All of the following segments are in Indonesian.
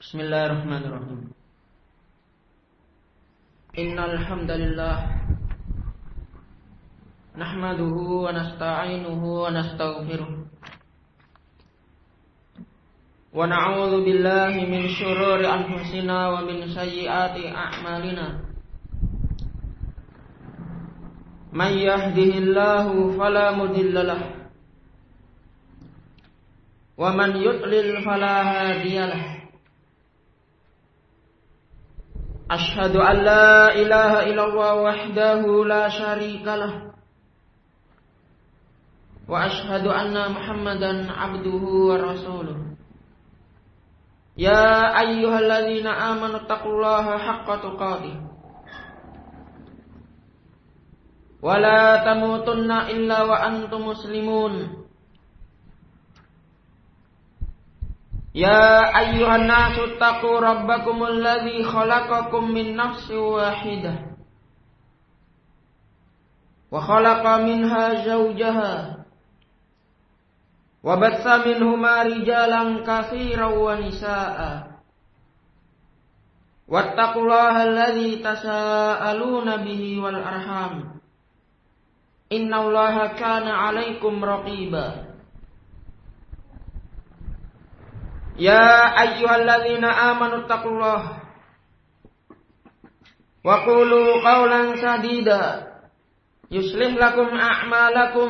Bismillahirrahmanirrahim. Innal hamdalillah nahmaduhu wa nasta'inuhu wa nastaghfiruh wa na'udzu billahi min syururi anfusina wa min sayyiati a'malina. May yahdihillahu fala mudilla lahu wa man yudlil fala hadiyalah. Ashhadu an la ilaha illallah wahdahu la syarika lah wa ashhadu anna Muhammadan abduhu wa rasuluh. Ya ayyuhalladzina amanu taqullaha haqqa tuqatih wa la tamutunna illa wa antum muslimun. Ya ayyuhan nasu taqu rabbakumul ladzi khalaqakum min nafsin wahidah wa khalaqa minha zawjaha wa batsa minhuma rijalan katsiran wa nisaa'a wattaqullaha alladzi tasaaluna bihi wal arham innallaha kana 'alaikum raqiba. Ya ayyuhalladzina amanu taqullaha wa qulu qawlan sadida yuslih lakum a'malakum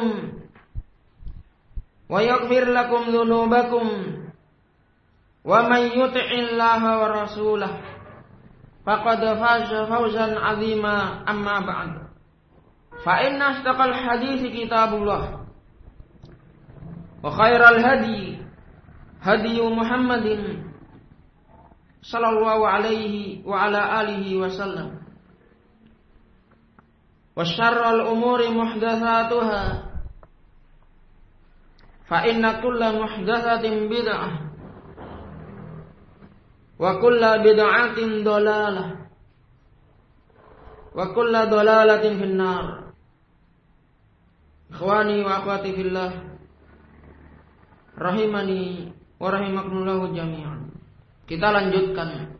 wa yaghfir lakum dhunubakum wa may yuti'illaha wa rasulahu faqad faza fawzan 'azima. Amma ba'd, fa inna asdaqal hadithi kitabullah wa khairal hadi hadi Muhammadin sallallahu alaihi wa ala alihi wasallam wa syarrul umuri muhdatsatuha fa inna kulla muhdatsatin bid'ah wa kulla bid'atin dhalalah wa kulla dhalalatin finnar. Ikhwani wa akhwati fillah rahimani wa rahimakumullahu jami'an. Kita lanjutkan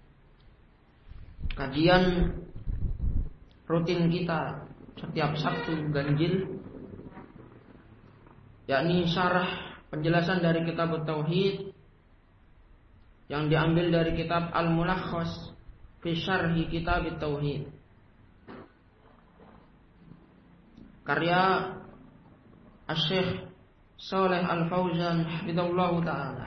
kajian rutin kita setiap Sabtu Ganjil, yakni syarah penjelasan dari kitab Tauhid yang diambil dari kitab Al-Mulakhas fi Syarhi Kitab Tauhid karya Asy-Syaikh Shalih Al-Fauzan hafizahullahu ta'ala.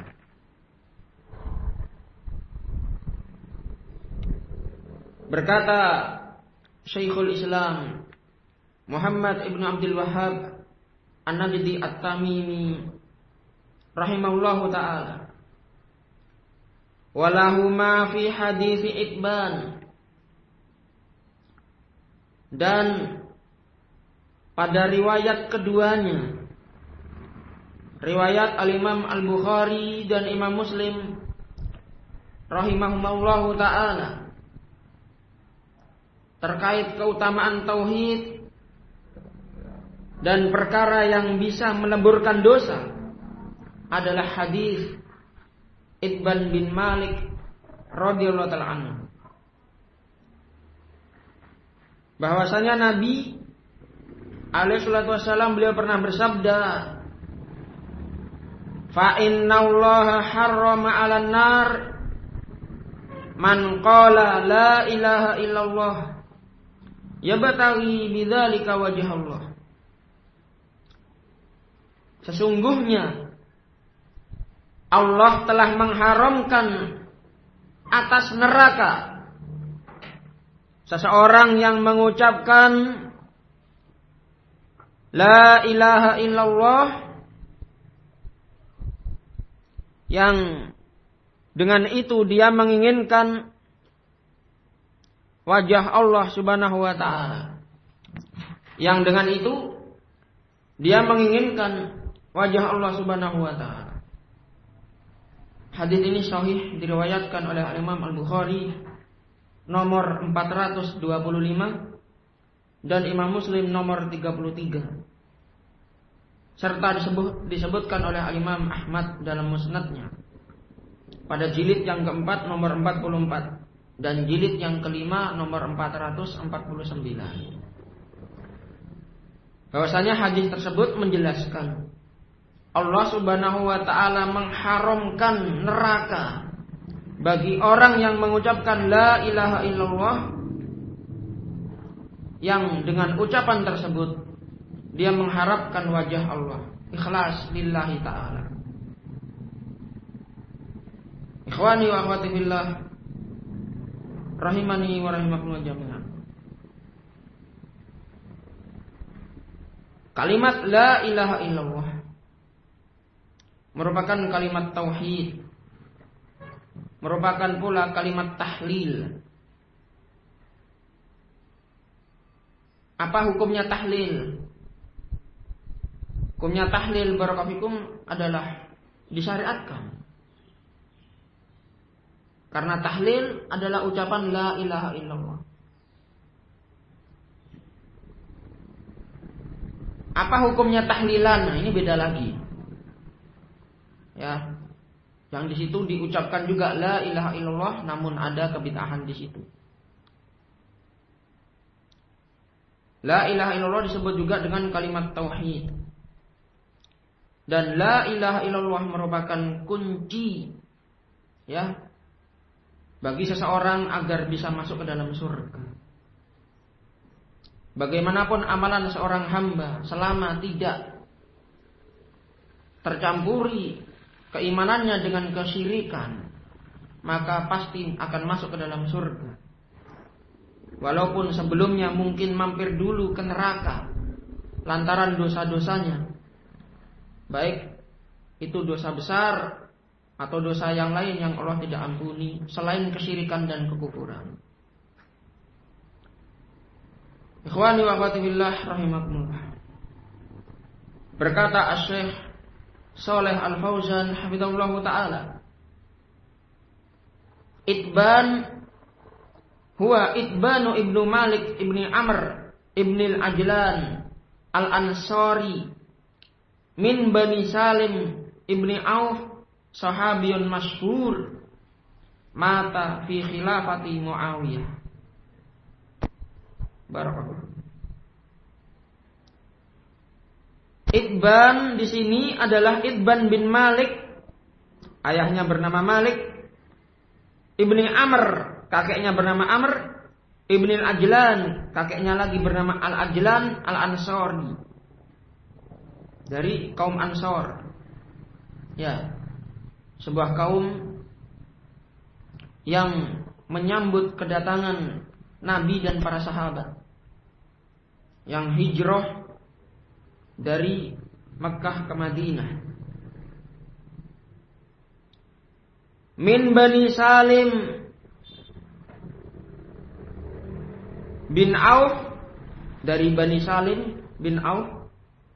Berkata Syekhul Islam Muhammad ibn Abdul Wahhab An-Najdi At-Tamimi rahimahullahu ta'ala, walahu ma fi hadits Iqban, dan pada riwayat keduanya, riwayat Al-Imam Al-Bukhari dan Imam Muslim rahimahumullahu ta'ala, terkait keutamaan tauhid dan perkara yang bisa melemburkan dosa, adalah hadis Iqban bin Malik radhiyallahu ta'ala anhu, bahwasanya Nabi alaihi salatu wasallam beliau pernah bersabda, fa innallaha harrama 'alan nar man qala la ilaha illallah yabtaghi bidzalika wajhallah. Sesungguhnya Allah telah mengharamkan atas neraka seseorang yang mengucapkan la ilaha illallah, yang dengan itu dia menginginkan wajah Allah subhanahu wa ta'ala, yang dengan itu dia menginginkan wajah Allah subhanahu wa ta'ala. Hadis ini sahih, diriwayatkan oleh Imam Al-Bukhari nomor 425 dan Imam Muslim nomor 33, serta disebutkan oleh Imam Ahmad dalam musnadnya. pada jilid yang keempat nomor 44 dan jilid yang kelima nomor 449. Bahwasanya hadis tersebut menjelaskan Allah Subhanahu wa taala mengharamkan neraka bagi orang yang mengucapkan la ilaha illallah, yang dengan ucapan tersebut dia mengharapkan wajah Allah, ikhlas lillahi ta'ala. Ikhwani wa akhwati fillah, rahimani wa rahimakumullah jami'an. Kalimat la ilaha illallah merupakan kalimat tauhid, merupakan pula kalimat tahlil. Apa hukumnya tahlil? Hukumnya tahlil barakallahu adalah disyariatkan. Karena tahlil adalah ucapan la ilaha illallah. Apa hukumnya tahlilan? Nah, ini beda lagi. Ya. Yang di situ diucapkan juga la ilaha illallah, namun ada kebid'ahan di situ. La ilaha illallah disebut juga dengan kalimat tauhid. Dan la ilaha illallah merupakan kunci ya bagi seseorang agar bisa masuk ke dalam surga. Bagaimanapun amalan seorang hamba, selama tidak tercampuri keimanannya dengan kesyirikan, maka pasti akan masuk ke dalam surga. Walaupun sebelumnya mungkin mampir dulu ke neraka lantaran dosa-dosanya, baik itu dosa besar atau dosa yang lain yang Allah tidak ampuni selain kesyirikan dan kekufuran. Ikhwani wa akhwati fillah rahimakumullah. Berkata Asy-Syaikh Shalih Al-Fauzan hafizahullah taala, itban huwa itbanu ibnu Malik ibni Amr ibni Al-Ajlan Al-Ansari min Bani Salim ibni Auf, sahabiyun masyhur, mata fi khilafati Muawiyah. Barakallahu. Itban di sini adalah Itban bin Malik, ayahnya bernama Malik, ibni Amr, kakeknya bernama Amr, ibni Al-Ajlan, kakeknya lagi bernama Al-Ajlan Al-Ansari, dari kaum Ansor. Ya, sebuah kaum yang menyambut kedatangan Nabi dan para sahabat yang hijrah dari Makkah ke Madinah. Min Bani Salim bin Auf, dari Bani Salim bin Auf,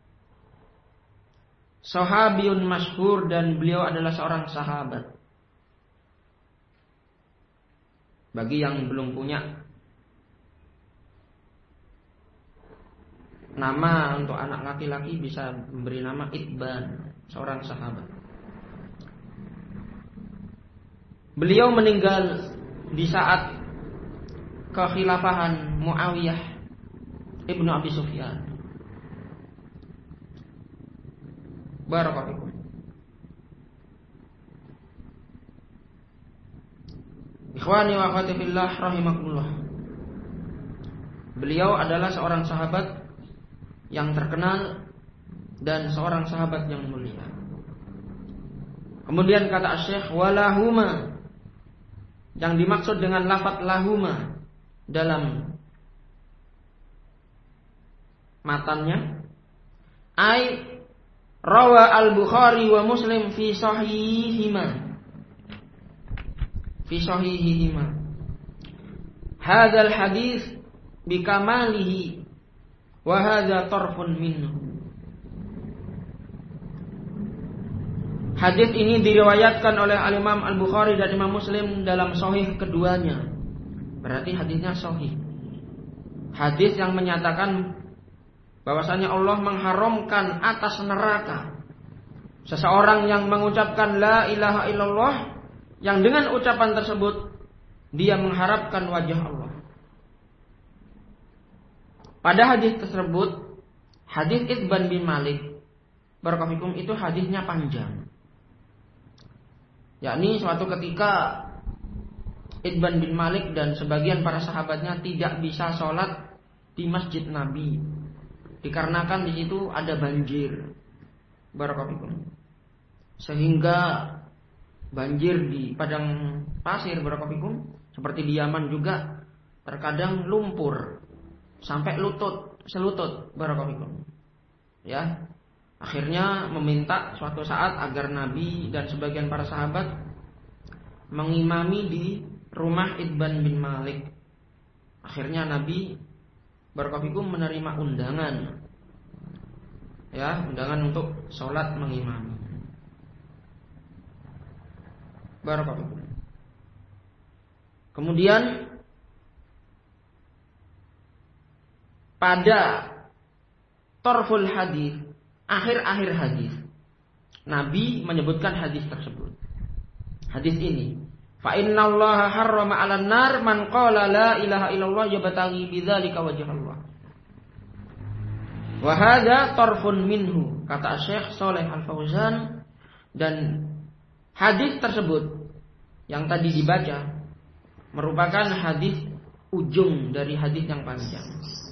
sahabiyun masyhur, dan beliau adalah seorang sahabat. Bagi yang belum punya nama untuk anak laki-laki bisa memberi nama Itban, seorang sahabat. Beliau meninggal di saat kekhilafahan Muawiyah ibnu Abi Sufyan. Barakallahu. Ikhwani wa akhwati fillah rahimakumullah. Beliau adalah seorang sahabat yang terkenal dan seorang sahabat yang mulia. Kemudian kata Syekh walahuma, yang dimaksud dengan lafaz lahuma dalam matannya ai rawa al-Bukhari wa Muslim fi sahihihima hadzal hadis bikamalihi wa hadza tarfun minhu. Hadis ini diriwayatkan oleh Al-Imam Al-Bukhari dan Imam Muslim dalam sahih keduanya. Berarti hadisnya sahih. Hadis yang menyatakan bahwasanya Allah mengharamkan atas neraka seseorang yang mengucapkan la ilaha illallah yang dengan ucapan tersebut dia mengharapkan wajah Allah. Pada hadis tersebut, hadis Itban bin Malik barakallahu itu hadisnya panjang. Yakni suatu ketika Itban bin Malik dan sebagian para sahabatnya tidak bisa sholat di masjid Nabi dikarenakan di situ ada banjir, barakallahu, sehingga banjir di padang pasir, barakallahu, seperti di Yaman juga terkadang lumpur sampai selutut, barakallahu. Ya, akhirnya meminta suatu saat agar Nabi dan sebagian para sahabat mengimami di rumah Itban bin Malik. Akhirnya Nabi barakallahu menerima undangan. Ya, undangan untuk sholat mengimami. Barakallahu. Kemudian pada torful hadis, akhir-akhir hadis, Nabi menyebutkan hadis tersebut. Hadis ini, fa innallaha harrama 'alan nar man qala la ilaha illallah yabtaghi bidzalika wajh Allah. Wa hadza tarfun minhu, kata Syekh Shalih Al-Fauzan, dan hadis tersebut yang tadi dibaca merupakan hadis ujung dari hadis yang panjang.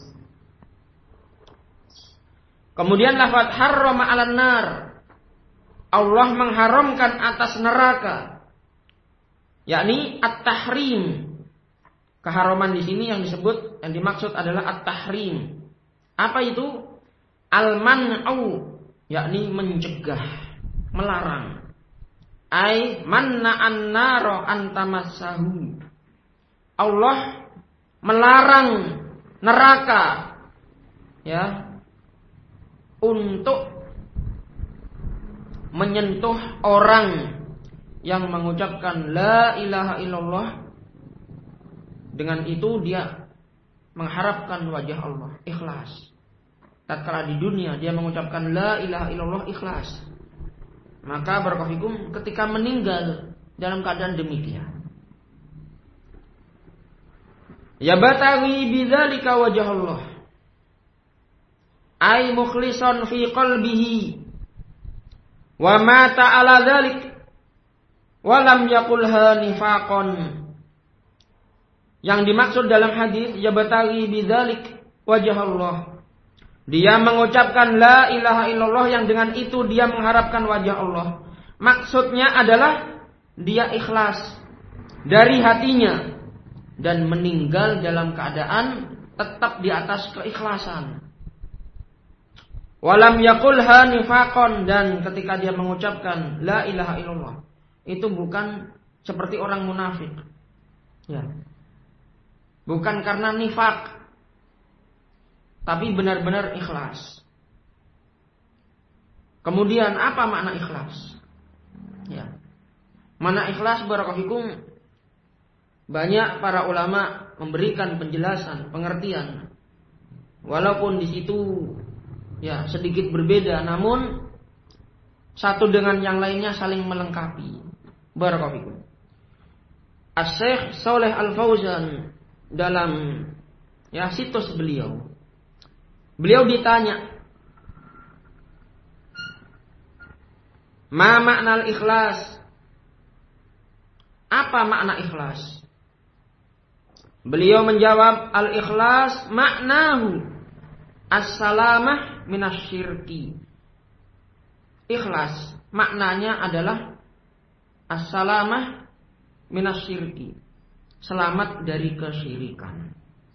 Kemudian lafaz harrama 'alan nar, Allah mengharamkan atas neraka, yakni at-tahrim. Keharaman di sini yang disebut, yang dimaksud adalah at-tahrim. Apa itu? Al-man'u, yakni mencegah, melarang. Ai manna'an naro antamassahu. Allah melarang neraka, ya, untuk menyentuh orang yang mengucapkan la ilaha illallah. Dengan itu dia mengharapkan wajah Allah, ikhlas. Tatkala di dunia dia mengucapkan la ilaha illallah ikhlas, maka barakallahu ketika meninggal dalam keadaan demikian, ya batawi bidzalika wajh Allah, ay mukhlishan fi qalbihi wa mata ala dzalik wa lam yaqulha nifaqan. Yang dimaksud dalam hadis ya batawi bidzalik wajh Allah, dia mengucapkan la ilaha illallah yang dengan itu dia mengharapkan wajah Allah. Maksudnya adalah dia ikhlas dari hatinya dan meninggal dalam keadaan tetap di atas keikhlasan. Walam yaqulha nifaqan, dan ketika dia mengucapkan la ilaha illallah itu bukan seperti orang munafik. Ya. Bukan karena nifaq, tapi benar-benar ikhlas. Kemudian apa makna ikhlas? Ya. Makna ikhlas barakallahu, banyak para ulama memberikan penjelasan, pengertian. Walaupun di situ ya sedikit berbeda, namun satu dengan yang lainnya saling melengkapi. Barakallahu. Asy-Syaikh Shalih Al-Fauzan dalam ya situs beliau ditanya, ma makna ikhlas? Apa makna ikhlas? Beliau menjawab, al-ikhlas maknahu as-salamah minasyirki. Ikhlas maknanya adalah as-salamah minasyirki, selamat dari kesyirikan.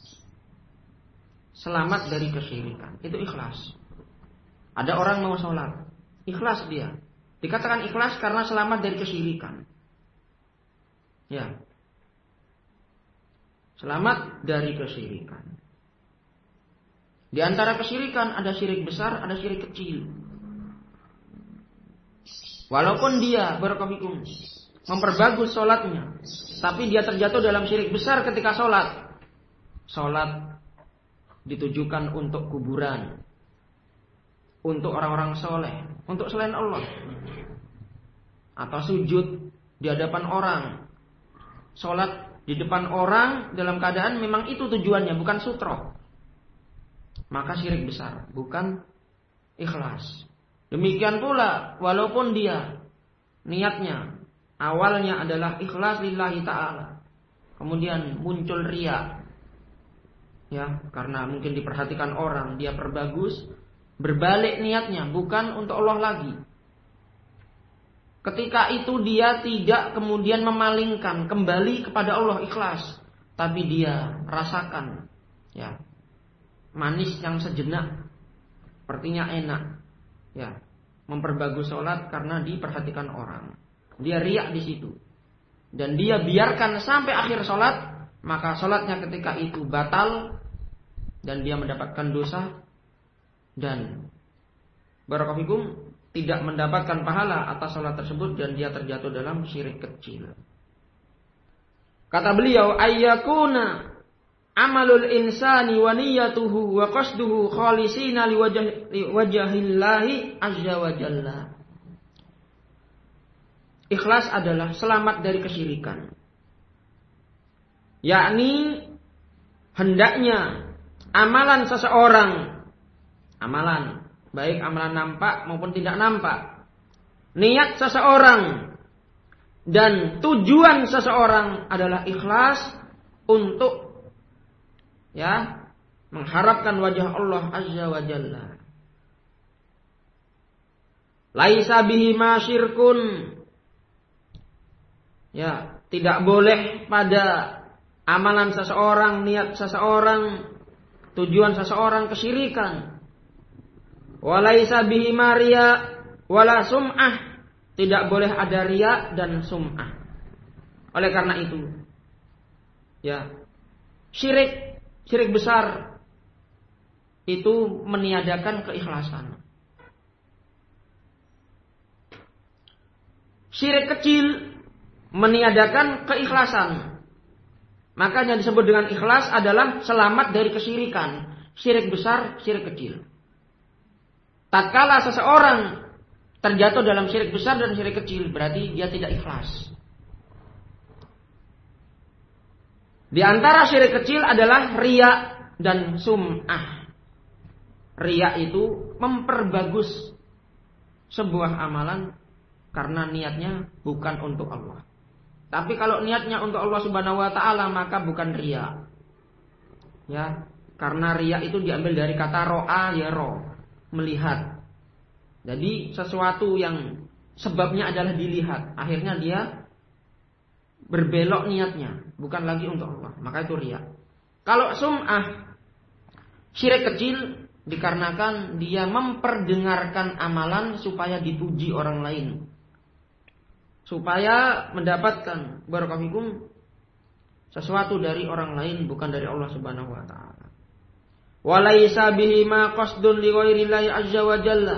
Selamat dari kesyirikan, itu ikhlas. Ada orang mau sholat, ikhlas dia. Dikatakan ikhlas karena selamat dari kesyirikan. Ya, selamat dari kesyirikan. Di antara kesyirikan ada syirik besar, ada syirik kecil. Walaupun dia barakallahu memperbagus sholatnya, tapi dia terjatuh dalam syirik besar ketika sholat. Sholat ditujukan untuk kuburan, untuk orang-orang soleh, untuk selain Allah, atau sujud di hadapan orang, sholat di depan orang dalam keadaan memang itu tujuannya, bukan sutroh, maka syirik besar, bukan ikhlas. Demikian pula walaupun dia niatnya awalnya adalah ikhlas lillahi ta'ala, kemudian muncul riya, ya, karena mungkin diperhatikan orang, dia perbagus, berbalik niatnya bukan untuk Allah lagi. Ketika itu dia tidak kemudian memalingkan kembali kepada Allah ikhlas, tapi dia rasakan, ya, manis yang sejenak, sepertinya enak, ya, memperbagus sholat karena diperhatikan orang. Dia riak di situ, dan dia biarkan sampai akhir sholat, maka sholatnya ketika itu batal dan dia mendapatkan dosa dan barakallahu fikum tidak mendapatkan pahala atas salat tersebut dan dia terjatuh dalam syirik kecil. Kata beliau, ayyakuna amalul insani wa niyyatuhu wa qasduhu khalisina liwajahillahi azza wa jalla. Ikhlas adalah selamat dari kesyirikan. Yakni hendaknya amalan seseorang, amalan baik amalan nampak maupun tidak nampak, niat seseorang dan tujuan seseorang adalah ikhlas untuk, ya, mengharapkan wajah Allah azza wa jalla. Laisa bihi ma syirkun, ya, tidak boleh pada amalan seseorang, niat seseorang, tujuan seseorang kesyirikan. Walaisa bihi riya wala sum'ah, tidak boleh ada riya dan sum'ah. Oleh karena itu, ya, syirik besar itu meniadakan keikhlasan. Syirik kecil meniadakan keikhlasan. Makanya disebut dengan ikhlas adalah selamat dari kesyirikan, syirik besar, syirik kecil. Tatkala seseorang terjatuh dalam syirik besar dan syirik kecil, berarti dia tidak ikhlas. Di antara syirik kecil adalah riya dan sum'ah. Riya itu memperbagus sebuah amalan karena niatnya bukan untuk Allah. Tapi kalau niatnya untuk Allah Subhanahu wa taala, maka bukan riya. Ya, karena riya itu diambil dari kata ro'a yaro, melihat. Jadi sesuatu yang sebabnya adalah dilihat, akhirnya dia berbelok niatnya, bukan lagi untuk Allah, maka itu riya. Kalau sum'ah, syirik kecil, dikarenakan dia memperdengarkan amalan supaya dipuji orang lain, supaya mendapatkan barakallahu fikum sesuatu dari orang lain, bukan dari Allah Subhanahu wa taala. Walaisa bihi ma qasdun li ghairillahi azza wa jalla.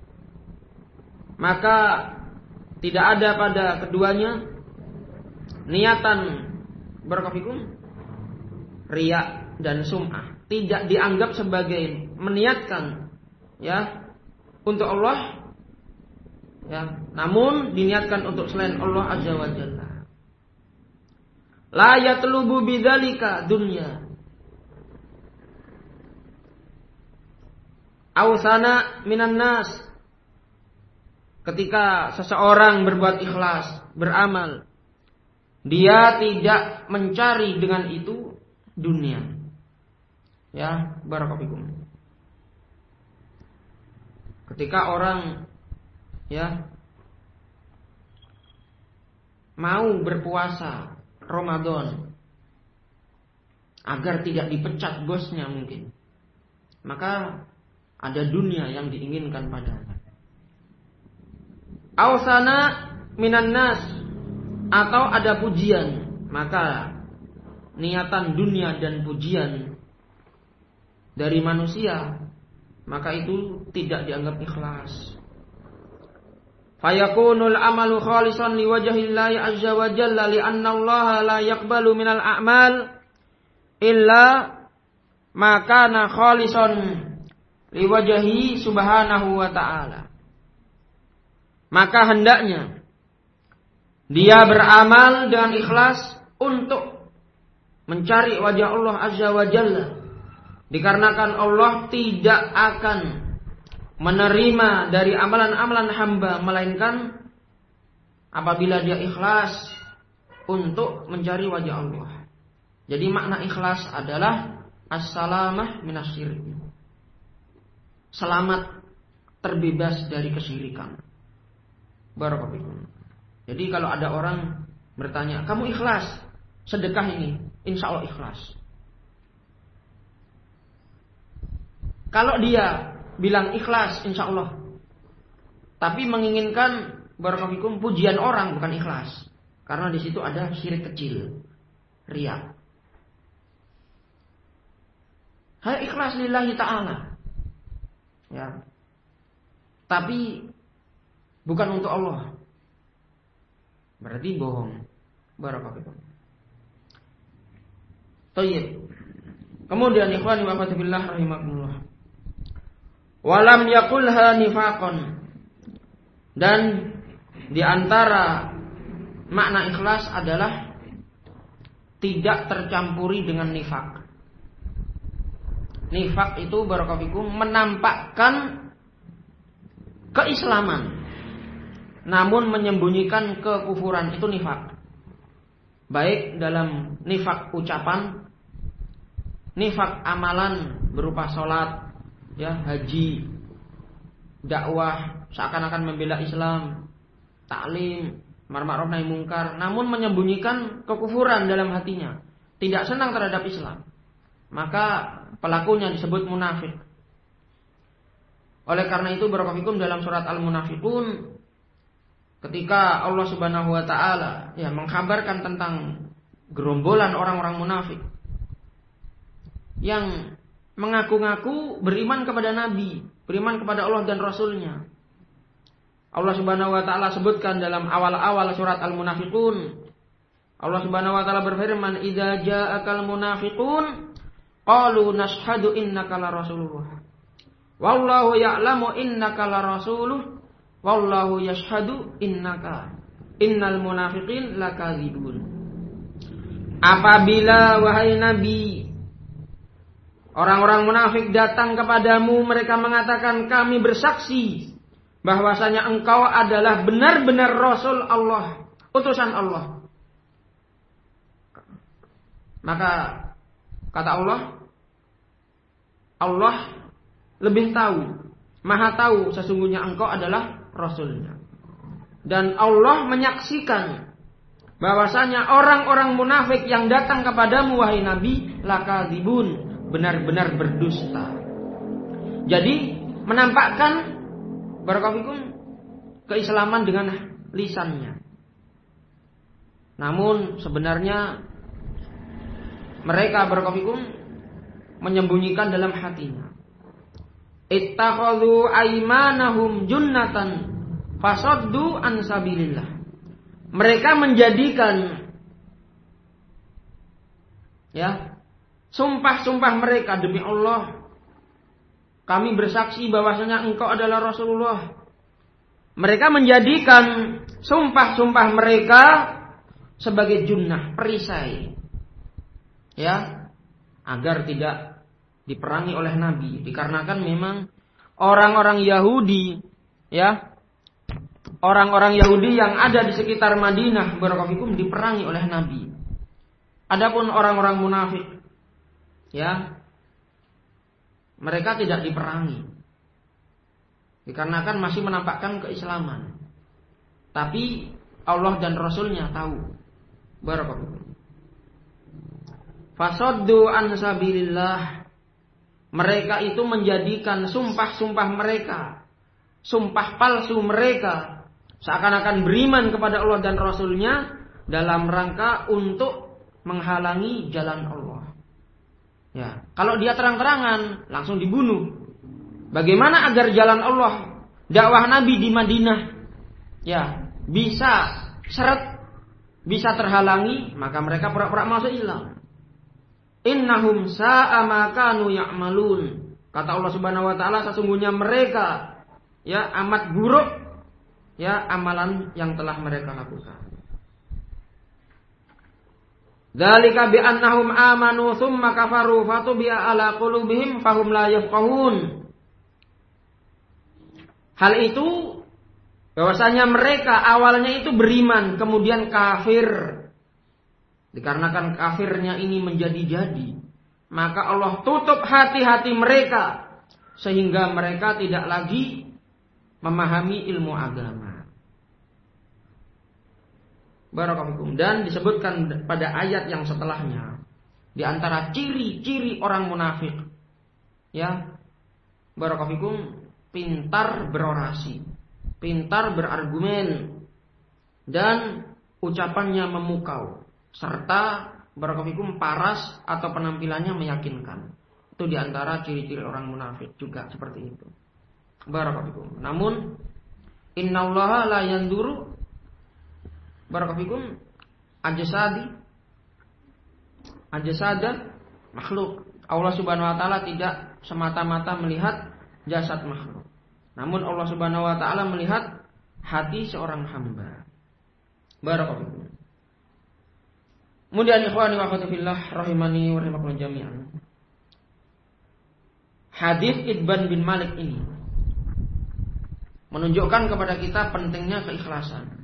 Maka tidak ada pada keduanya niatan barakallahu fikum riya dan sum'ah. Tidak dianggap sebagai meniatkan, ya, untuk Allah, ya, namun diniatkan untuk selain Allah azza wa jalla. La yatlubu bidzalika dunya awsana minan nas. Ketika seseorang berbuat ikhlas, beramal, dia tidak mencari dengan itu dunia. Ya, barakallahu fikum. Ketika orang, ya, mau berpuasa Ramadan agar tidak dipecat bosnya mungkin, maka ada dunia yang diinginkan padanya. Awsana minan nas, atau ada pujian, maka niatan dunia dan pujian dari manusia, maka itu tidak dianggap ikhlas. Fayakunul amalu khalisan liwajhillahi azza wa jalla li'anna Allah la yaqbalu minal a'mal illa ma kana khalisan liwajhi subhanahu wa ta'ala. Maka hendaknya Dia beramal dengan ikhlas untuk mencari wajah Allah Azza wa Jalla. Dikarenakan Allah tidak akan menerima dari amalan-amalan hamba melainkan apabila dia ikhlas untuk mencari wajah Allah. Jadi makna ikhlas adalah as-salamah minasyirk. Selamat terbebas dari kesyirikan. Barakallahu. Jadi kalau ada orang bertanya, kamu ikhlas sedekah ini? Insya Allah ikhlas. Kalau dia bilang ikhlas insya Allah, tapi menginginkan barakallahu pujian orang, bukan ikhlas. Karena di situ ada syirik kecil, riya. Hai ikhlas lillahi ta'ala. Ya. Tapi bukan untuk Allah. Berarti bohong. Barakallahu. Tayyib. Kemudian ikhwani wa akhwati fillah rahimakumullah. Walam yaqulha nifaqan. Dan di antara makna ikhlas adalah tidak tercampuri dengan nifaq. Nifaq itu barakallahu menampakkan keislaman namun menyembunyikan kekufuran, itu nifaq. Baik dalam nifaq ucapan, nifaq amalan berupa salat, ya, haji, dakwah, seakan-akan membela Islam, taklim, amar ma'ruf nahi mungkar, namun menyembunyikan kekufuran dalam hatinya, tidak senang terhadap Islam. Maka pelakunya disebut munafik. Oleh karena itu barakallahu dalam surat Al-Munafiqun, ketika Allah Subhanahu wa taala ya mengkabarkan tentang gerombolan orang-orang munafik yang mengaku-ngaku beriman kepada Nabi, beriman kepada Allah dan Rasulnya. Allah Subhanahu wa taala sebutkan dalam awal-awal surat Al-Munafiqun, Allah Subhanahu wa taala berfirman, "Idza ja'akal munafiqun qalu nashhadu innaka la rasulullah. Wallahu ya'lamu innaka la rasuluh. Wallahu yashhadu innal munafiqin lakadzibun." Apabila wahai Nabi, orang-orang munafik datang kepadamu, mereka mengatakan, kami bersaksi bahwasanya engkau adalah benar-benar Rasul Allah, utusan Allah. Maka kata Allah lebih tahu, maha tahu sesungguhnya engkau adalah Rasulnya. Dan Allah menyaksikan bahwasanya orang-orang munafik yang datang kepadamu wahai Nabi lakadzibun, benar-benar berdusta. Jadi menampakkan barakallahu keislaman dengan lisannya, namun sebenarnya mereka barakallahu menyembunyikan dalam hatinya. Ittakhadhu aymanahum junnatan fasaddu an sabilillah. Mereka menjadikan ya sumpah-sumpah mereka, demi Allah kami bersaksi bahwasanya engkau adalah Rasulullah. Mereka menjadikan sumpah-sumpah mereka sebagai junnah, perisai. Ya, agar tidak diperangi oleh Nabi, dikarenakan memang orang-orang Yahudi, ya, orang-orang Yahudi yang ada di sekitar Madinah barakallahu diperangi oleh Nabi. Adapun orang-orang munafik, ya, mereka tidak diperangi, dikarenakan masih menampakkan keislaman. Tapi Allah dan Rasulnya tahu. Barakallahu. Fasaddu an sabilillah. Mereka itu menjadikan sumpah-sumpah mereka, sumpah palsu mereka, seakan-akan beriman kepada Allah dan Rasulnya dalam rangka untuk menghalangi jalan Allah. Ya, kalau dia terang-terangan langsung dibunuh. Bagaimana agar jalan Allah, dakwah Nabi di Madinah, ya, bisa seret, bisa terhalangi, maka mereka pura-pura masuk Islam. Innahum sa'a ma kanu ya'malun. Kata Allah Subhanahu wa taala, sesungguhnya mereka ya amat buruk ya amalan yang telah mereka lakukan. Dzalika bi annahum amanu tsumma kafaru fatubi'a ala qulubihim fahum la yafqahun. Hal itu bahwasanya mereka awalnya itu beriman kemudian kafir. Dikarenakan kafirnya ini menjadi-jadi, maka Allah tutup hati-hati mereka sehingga mereka tidak lagi memahami ilmu agama. Barakallahu. Dan disebutkan pada ayat yang setelahnya di antara ciri-ciri orang munafik, ya, barakallahu, pintar berorasi, pintar berargumen, dan ucapannya memukau, serta barakallahu paras atau penampilannya meyakinkan. Itu di antara ciri-ciri orang munafik juga seperti itu. Barakallahu. Namun innallaha la yanduru barakallahu ajsada makhluk. Allah Subhanahu wa taala tidak semata-mata melihat jasad makhluk. Namun Allah Subhanahu wa taala melihat hati seorang hamba. Barakallahu. Kemudian ikhwani wa akhwati fillah rahimani wa rahimakumullah jami'an. Hadis Itban bin Malik ini menunjukkan kepada kita pentingnya keikhlasan.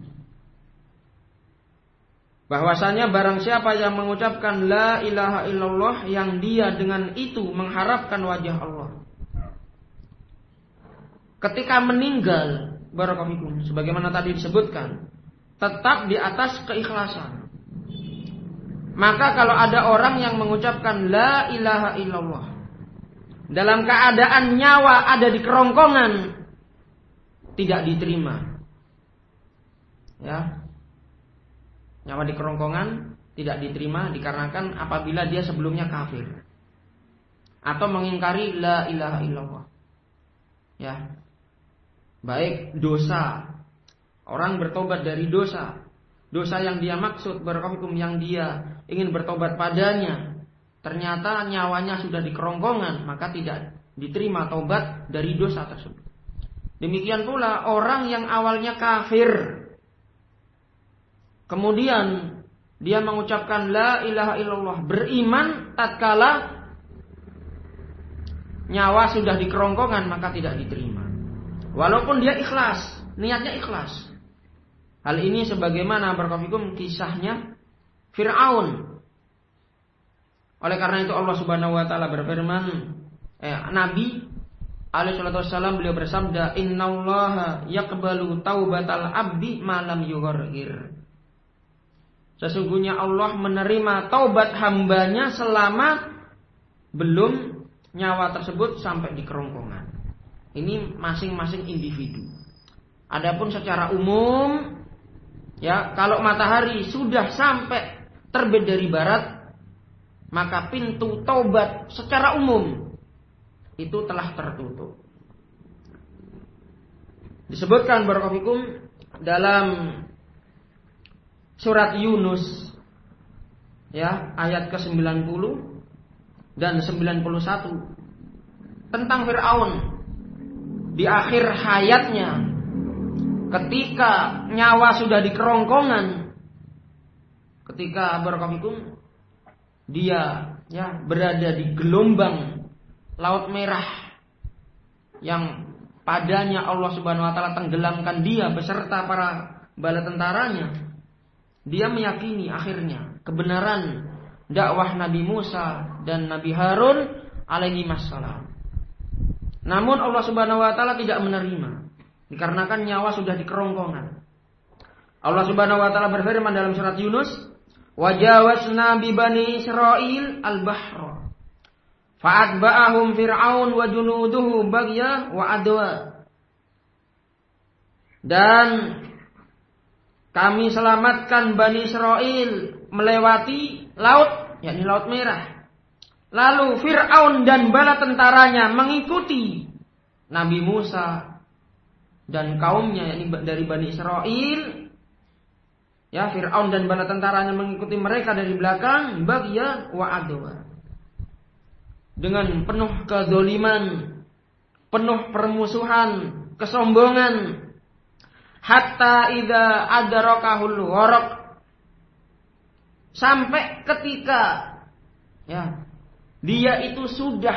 Bahwasanya barang siapa yang mengucapkan la ilaha illallah yang dia dengan itu mengharapkan wajah Allah, ketika meninggal, barakallahu, sebagaimana tadi disebutkan, tetap di atas keikhlasan. Maka kalau ada orang yang mengucapkan la ilaha illallah dalam keadaan nyawa ada di kerongkongan, tidak diterima. Ya. Nyawa di kerongkongan tidak diterima dikarenakan apabila dia sebelumnya kafir atau mengingkari la ilaha illallah. Ya. Baik dosa, orang bertobat dari dosa yang dia maksud, barakallahu, yang dia ingin bertobat padanya, ternyata nyawanya sudah di kerongkongan, maka tidak diterima tobat dari dosa tersebut. Demikian pula orang yang awalnya kafir, kemudian dia mengucapkan la ilaha illallah, beriman tatkala nyawa sudah di kerongkongan, maka tidak diterima. Walaupun dia ikhlas, niatnya ikhlas. Hal ini sebagaimana barakallahu kisahnya Fir'aun. Oleh karena itu Allah Subhanahu wa taala berfirman, Nabi alaihi salatu wassalam beliau bersabda, "Innallaha yaqbalu taubatal abdi ma lam yughargir." Sesungguhnya Allah menerima taubat hambanya selama belum nyawa tersebut sampai di kerongkongan. Ini masing-masing individu. Adapun secara umum, ya, kalau matahari sudah sampai terbit dari barat, maka pintu taubat secara umum itu telah tertutup. Disebutkan barakallahu dalam surat Yunus, ya, ayat ke-90 dan 91 tentang Fir'aun di akhir hayatnya ketika nyawa sudah di kerongkongan, ketika barakallahu dia, ya, berada di gelombang laut merah yang padanya Allah Subhanahu wa taala tenggelamkan dia beserta para bala tentaranya. Dia meyakini akhirnya kebenaran dakwah Nabi Musa dan Nabi Harun alaihi wassalam. Namun Allah Subhanahu wa taala tidak menerima dikarenakan nyawa sudah di kerongkongan. Allah Subhanahu wa taala berfirman dalam surat Yunus, "Wajawazna bi bani Israil al-bahra fa'atba'ahum fir'aun wa junuduhu baghya wa adwa." Dan kami selamatkan Bani Israel melewati laut, yakni Laut Merah. Lalu Fir'aun dan bala tentaranya mengikuti Nabi Musa dan kaumnya, yakni dari Bani Israel. Ya, Fir'aun dan bala tentaranya mengikuti mereka dari belakang, baghya wa adwa. Dengan penuh kezaliman, penuh permusuhan, kesombongan. Hatta idza adrakahul gharq, sampai ketika dia itu sudah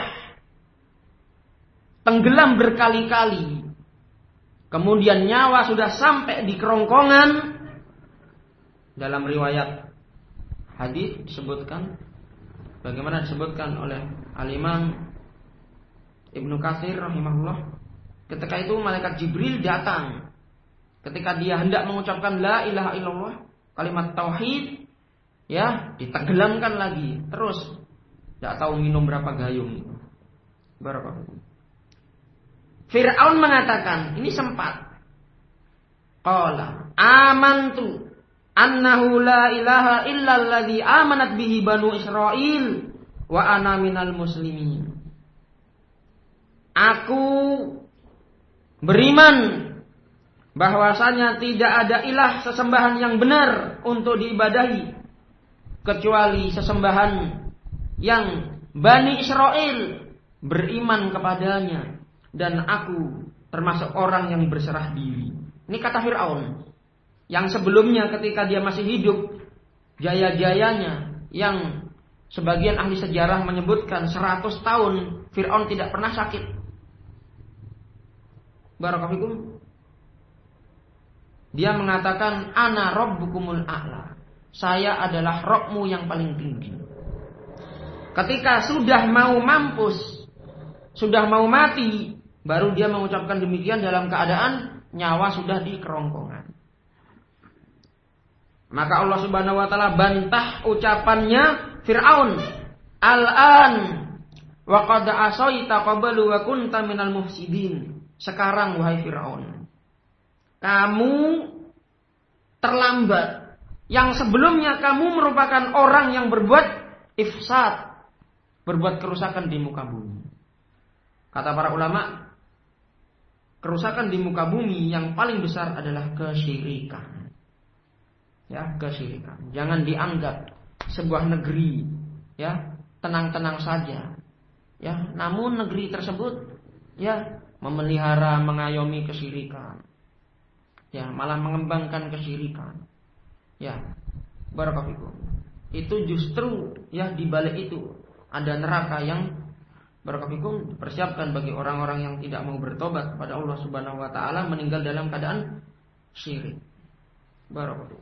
tenggelam berkali-kali, kemudian nyawa sudah sampai di kerongkongan. Dalam riwayat hadis disebutkan, bagaimana disebutkan oleh Al-Imam Ibnu Katsir rahimahullah, ketika itu malaikat Jibril datang ketika dia hendak mengucapkan la ilaha illallah, kalimat tauhid, ditenggelamkan lagi, terus tidak tahu minum berapa gayung. Barakallahu. Fir'aun mengatakan, ini sempat, qala amantu annahu la ilaha illalladzi amanat bihi banu Israil wa ana minal muslimin. Aku beriman bahwasanya tidak ada ilah sesembahan yang benar untuk diibadahi kecuali sesembahan yang Bani Israel beriman kepadanya, dan aku termasuk orang yang berserah diri. Ini kata Fir'aun yang sebelumnya ketika dia masih hidup, jaya-jayanya yang sebagian ahli sejarah menyebutkan 100 tahun Fir'aun tidak pernah sakit. Barakallahu. Dia mengatakan, ana rabbukumul a'la. Saya adalah Rabbmu yang paling tinggi. Ketika sudah mau mampus, sudah mau mati, baru dia mengucapkan demikian dalam keadaan nyawa sudah di kerongkongan. Maka Allah Subhanahu wa taala bantah ucapannya Fir'aun. Al-an wa qad asaita qablu wa kunta minal mufsidin. Sekarang wahai Fir'aun, kamu terlambat. Yang sebelumnya kamu merupakan orang yang berbuat ifsad, berbuat kerusakan di muka bumi. Kata para ulama, kerusakan di muka bumi yang paling besar adalah kesyirikan. Kesyirikan. Jangan dianggap sebuah negeri tenang-tenang saja. Namun negeri tersebut memelihara, mengayomi kesyirikan. Malah mengembangkan kesyirikan. Barakallahu. Itu justru di balik itu ada neraka yang barakallahu dipersiapkan bagi orang-orang yang tidak mau bertobat kepada Allah Subhanahu wa taala, meninggal dalam keadaan syirik. Barakallahu.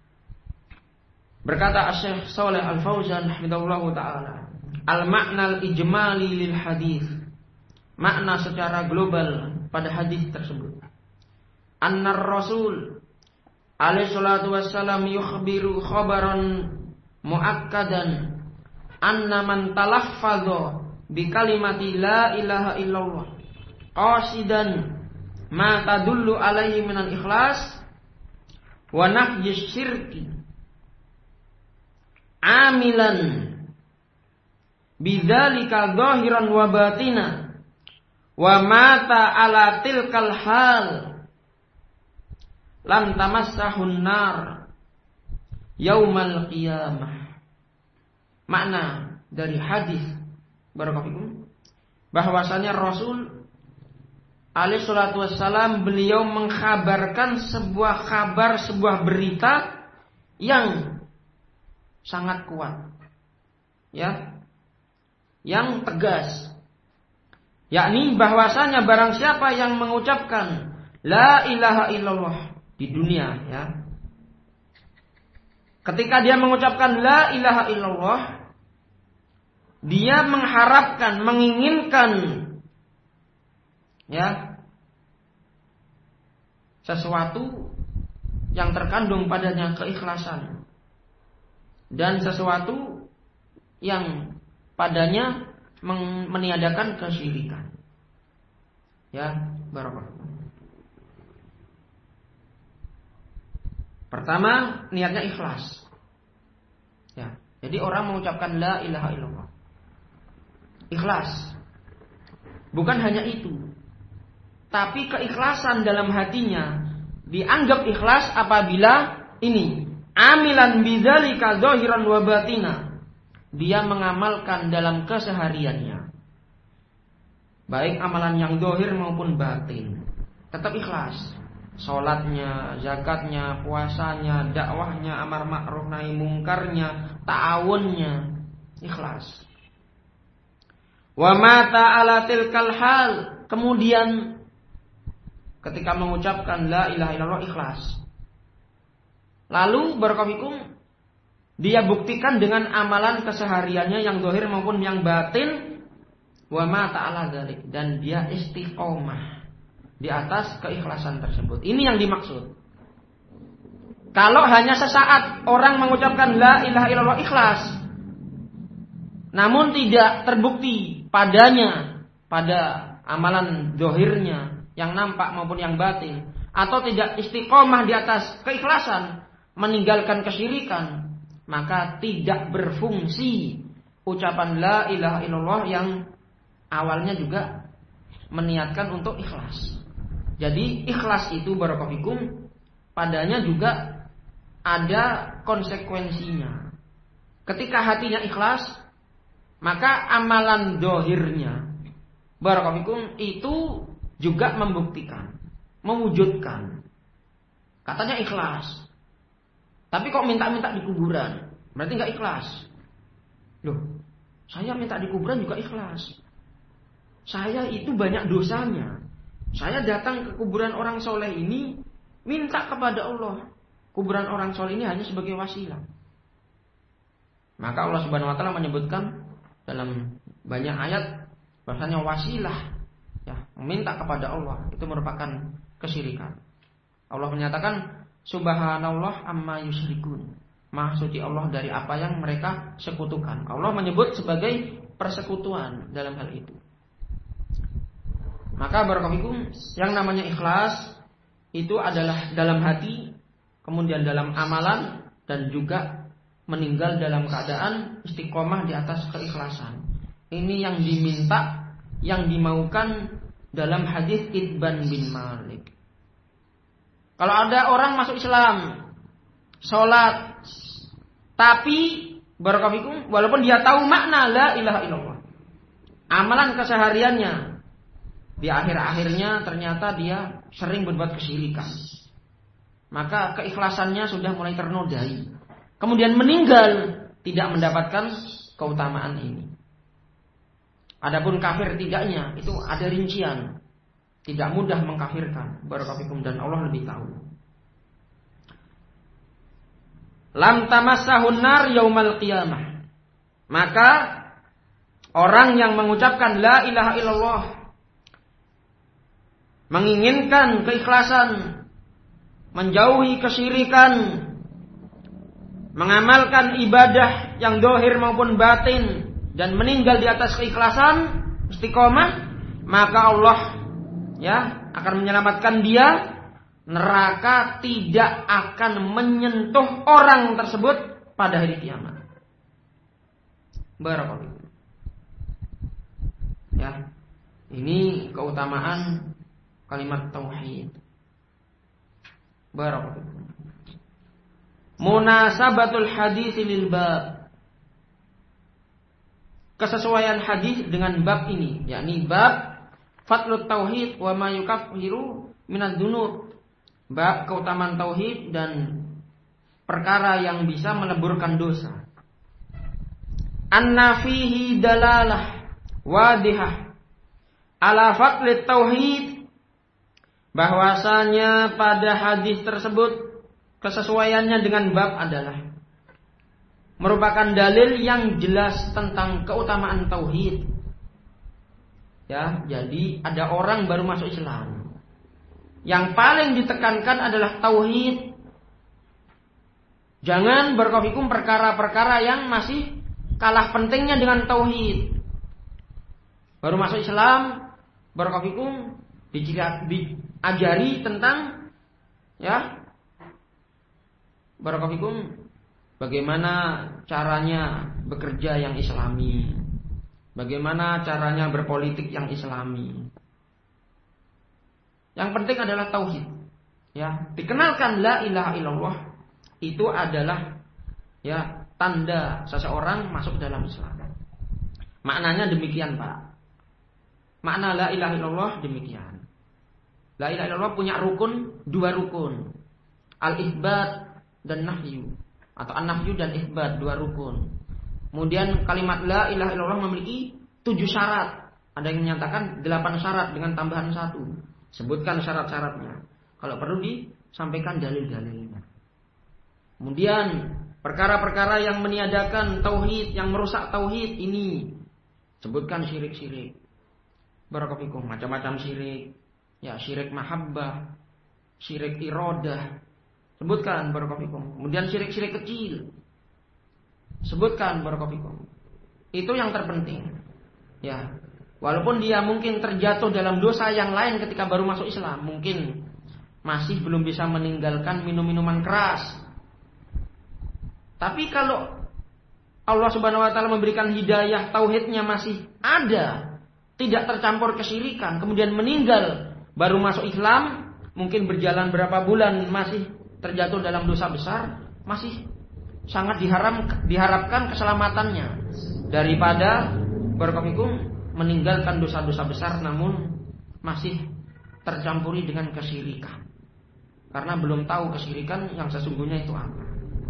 Berkata Asy-Syaikh Shalih Al-Fauzan hafizahullahu taala, al-ma'na al-ijmali lil hadis. Makna secara global pada hadis tersebut. Annar Rasul alaihi salatu wassalam yukhbiru khabaran muakkadan anna man talaffadha bi kalimati la ilaha illallah qasidan ma tadullu alaihi minal ikhlas wa nafyi syirki amilan bidzalika zahiran wa batina wa mata ala tilkal hal lam tamassahun nar yaumal qiyamah. Makna dari hadis barakallahu bahwasanya Rasul alaihi salatu wassalam beliau mengkhabarkan sebuah kabar, sebuah berita yang sangat kuat, yang tegas, yakni bahwasanya barang siapa yang mengucapkan la ilaha illallah di dunia, ketika dia mengucapkan la ilaha illallah, dia mengharapkan, menginginkan sesuatu yang terkandung padanya keikhlasan dan sesuatu yang padanya meniadakan kesyirikan. Barakallahu. Pertama, niatnya ikhlas. Jadi orang mengucapkan la ilaha illallah, ikhlas. Bukan hanya itu, tapi keikhlasan dalam hatinya dianggap ikhlas apabila ini amilan bidzalika zahiran wa batina. Dia mengamalkan dalam kesehariannya, baik amalan yang zahir maupun batin, tetap ikhlas. Salatnya, zakatnya, puasanya, dakwahnya, amar ma'ruf nahi mungkarnya, ta'awunnya, ikhlas. Wa mata ala tilkal hal, kemudian ketika mengucapkan la ilaha illallah ikhlas. Lalu barakallahu dia buktikan dengan amalan kesehariannya yang zahir maupun yang batin. Wa mata ala dzalik, dan dia istiqomah di atas keikhlasan tersebut. Ini yang dimaksud. Kalau hanya sesaat orang mengucapkan la ilaha illallah ikhlas, namun tidak terbukti padanya, pada amalan zahirnya yang nampak maupun yang batin, atau tidak istiqomah di atas keikhlasan, meninggalkan kesyirikan, maka tidak berfungsi ucapan la ilaha illallah yang awalnya juga meniatkan untuk ikhlas. Jadi ikhlas itu barakallahu padanya juga ada konsekuensinya. Ketika hatinya ikhlas, maka amalan dohirnya barakallahu itu juga membuktikan, mewujudkan. Katanya ikhlas, tapi kok minta-minta di kuburan, berarti nggak ikhlas. Loh, saya minta di kuburan juga ikhlas. Saya itu banyak dosanya. Saya datang ke kuburan orang soleh ini minta kepada Allah. Kuburan orang soleh ini hanya sebagai wasilah. Maka Allah Subhanahu wa taala menyebutkan dalam banyak ayat bahwasanya wasilah, ya, meminta kepada Allah itu merupakan kesyirikan. Allah menyatakan subhanallah amma yusyrikun. Maha suci Allah dari apa yang mereka sekutukan. Allah menyebut sebagai persekutuan dalam hal itu. Maka barakallahu yang namanya ikhlas itu adalah dalam hati, kemudian dalam amalan, dan juga meninggal dalam keadaan istiqomah di atas keikhlasan. Ini yang diminta, yang dimaukan dalam hadis Itban bin Malik. Kalau ada orang masuk Islam, sholat, tapi barakallahu walaupun dia tahu makna la ilaha illallah, amalan kesehariannya di akhir-akhirnya ternyata dia sering berbuat kesyirikan, maka keikhlasannya sudah mulai ternodai. Kemudian meninggal tidak mendapatkan keutamaan ini. Adapun kafir tidaknya itu ada rincian, tidak mudah mengkafirkan. Barakallahu dan Allah lebih tahu. Lam tamassahun nar yaumal qiyamah. Maka orang yang mengucapkan la ilaha illallah, menginginkan keikhlasan, menjauhi kesyirikan, mengamalkan ibadah yang zahir maupun batin, dan meninggal di atas keikhlasan, istiqomah, maka Allah akan menyelamatkan dia. Neraka tidak akan menyentuh orang tersebut pada hari kiamat. Barakallahu. Ini keutamaan kalimat tauhid. Barakallahu. Munasabatul hadits lil bab. Kesesuaian hadis dengan bab ini, yakni bab fadlut tauhid wa ma yukaffiru minadz dzunub. Bab keutamaan tauhid dan perkara yang bisa meleburkan dosa. Anna fihi dalalah wadihah ala fadlit tauhid, bahwasanya pada hadis tersebut kesesuaiannya dengan bab adalah merupakan dalil yang jelas tentang keutamaan tauhid. Jadi ada orang baru masuk Islam, yang paling ditekankan adalah tauhid. Jangan berkofikum perkara-perkara yang masih kalah pentingnya dengan tauhid. Baru masuk Islam, berkofikum diajari tentang berkofikum bagaimana caranya bekerja yang islami, bagaimana caranya berpolitik yang islami. Yang penting adalah tauhid. Dikenalkan la ilaha illallah itu adalah tanda seseorang masuk dalam Islam. Maknanya demikian, Pak. Makna la ilaha illallah demikian. La ilaha illallah punya rukun, 2 rukun. Al-ihbat dan nafyu. Atau an-nafyu dan ihbat, 2 rukun. Kemudian kalimat la ilaha illallah memiliki 7 syarat. Ada yang menyatakan 8 syarat dengan tambahan 1. Sebutkan syarat-syaratnya. Kalau perlu disampaikan dalil-dalilnya. Kemudian perkara-perkara yang meniadakan tauhid, yang merusak tauhid ini, sebutkan syirik-syirik. Barakallahu fikum, macam-macam syirik. Ya, syirik mahabbah, syirik iradah. Sebutkan barakallahu fikum. Kemudian syirik-syirik kecil. Sebutkan barakallahu fikum. Itu yang terpenting. Ya. Walaupun dia mungkin terjatuh dalam dosa yang lain ketika baru masuk Islam, mungkin masih belum bisa meninggalkan minum-minuman keras. Tapi kalau Allah Subhanahu wa taala memberikan hidayah, tauhidnya masih ada, tidak tercampur kesyirikan, kemudian meninggal baru masuk Islam, mungkin berjalan berapa bulan masih terjatuh dalam dosa besar, masih sangat diharapkan keselamatannya daripada barakallahu meninggalkan dosa-dosa besar namun masih tercampuri dengan kesyirikan. Karena belum tahu kesyirikan yang sesungguhnya itu apa.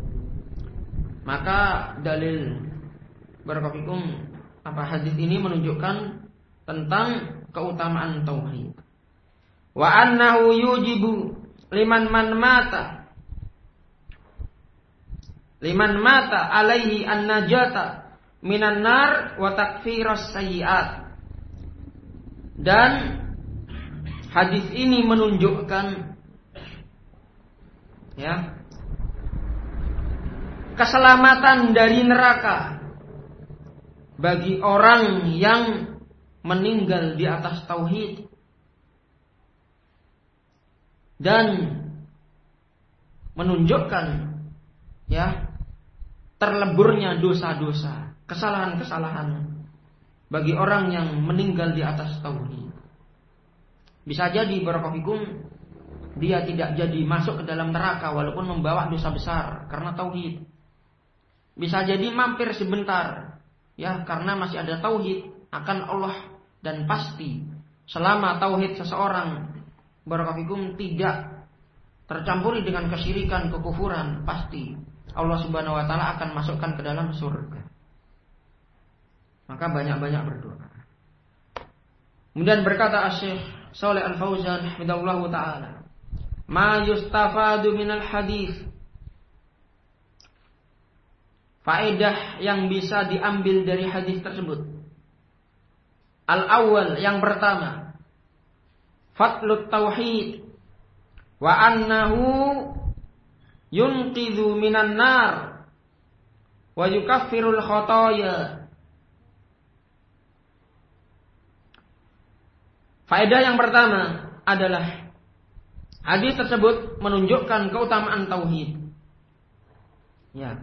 Maka dalil barakallahu hadis ini menunjukkan tentang keutamaan tauhid. Wa annahu yujibu liman mata alaihi an-najata minan nar wa takfiras sayyi'at. Dan hadis ini menunjukkan ya keselamatan dari neraka bagi orang yang meninggal di atas tauhid dan menunjukkan ya terleburnya dosa-dosa, kesalahan-kesalahan bagi orang yang meninggal di atas tauhid. Bisa jadi barakallahu dia tidak jadi masuk ke dalam neraka walaupun membawa dosa besar karena tauhid. Bisa jadi mampir sebentar ya karena masih ada tauhid akan Allah, dan pasti selama tauhid seseorang barakallahu tidak tercampuri dengan kesyirikan, kekufuran, pasti Allah Subhanahu wa taala akan masukkan ke dalam surga. Maka banyak-banyak berdoa. Kemudian berkata Syekh Shalih Al-Fauzan hafizahullah taala, "Ma yustafadu minal hadis." Faedah yang bisa diambil dari hadis tersebut. Al-awwal, yang pertama, fadlut tauhid wa annahu yunqidhu minan nar wa yukaffirul khotoya. Faedah yang pertama adalah hadis tersebut menunjukkan keutamaan tauhid. Ya.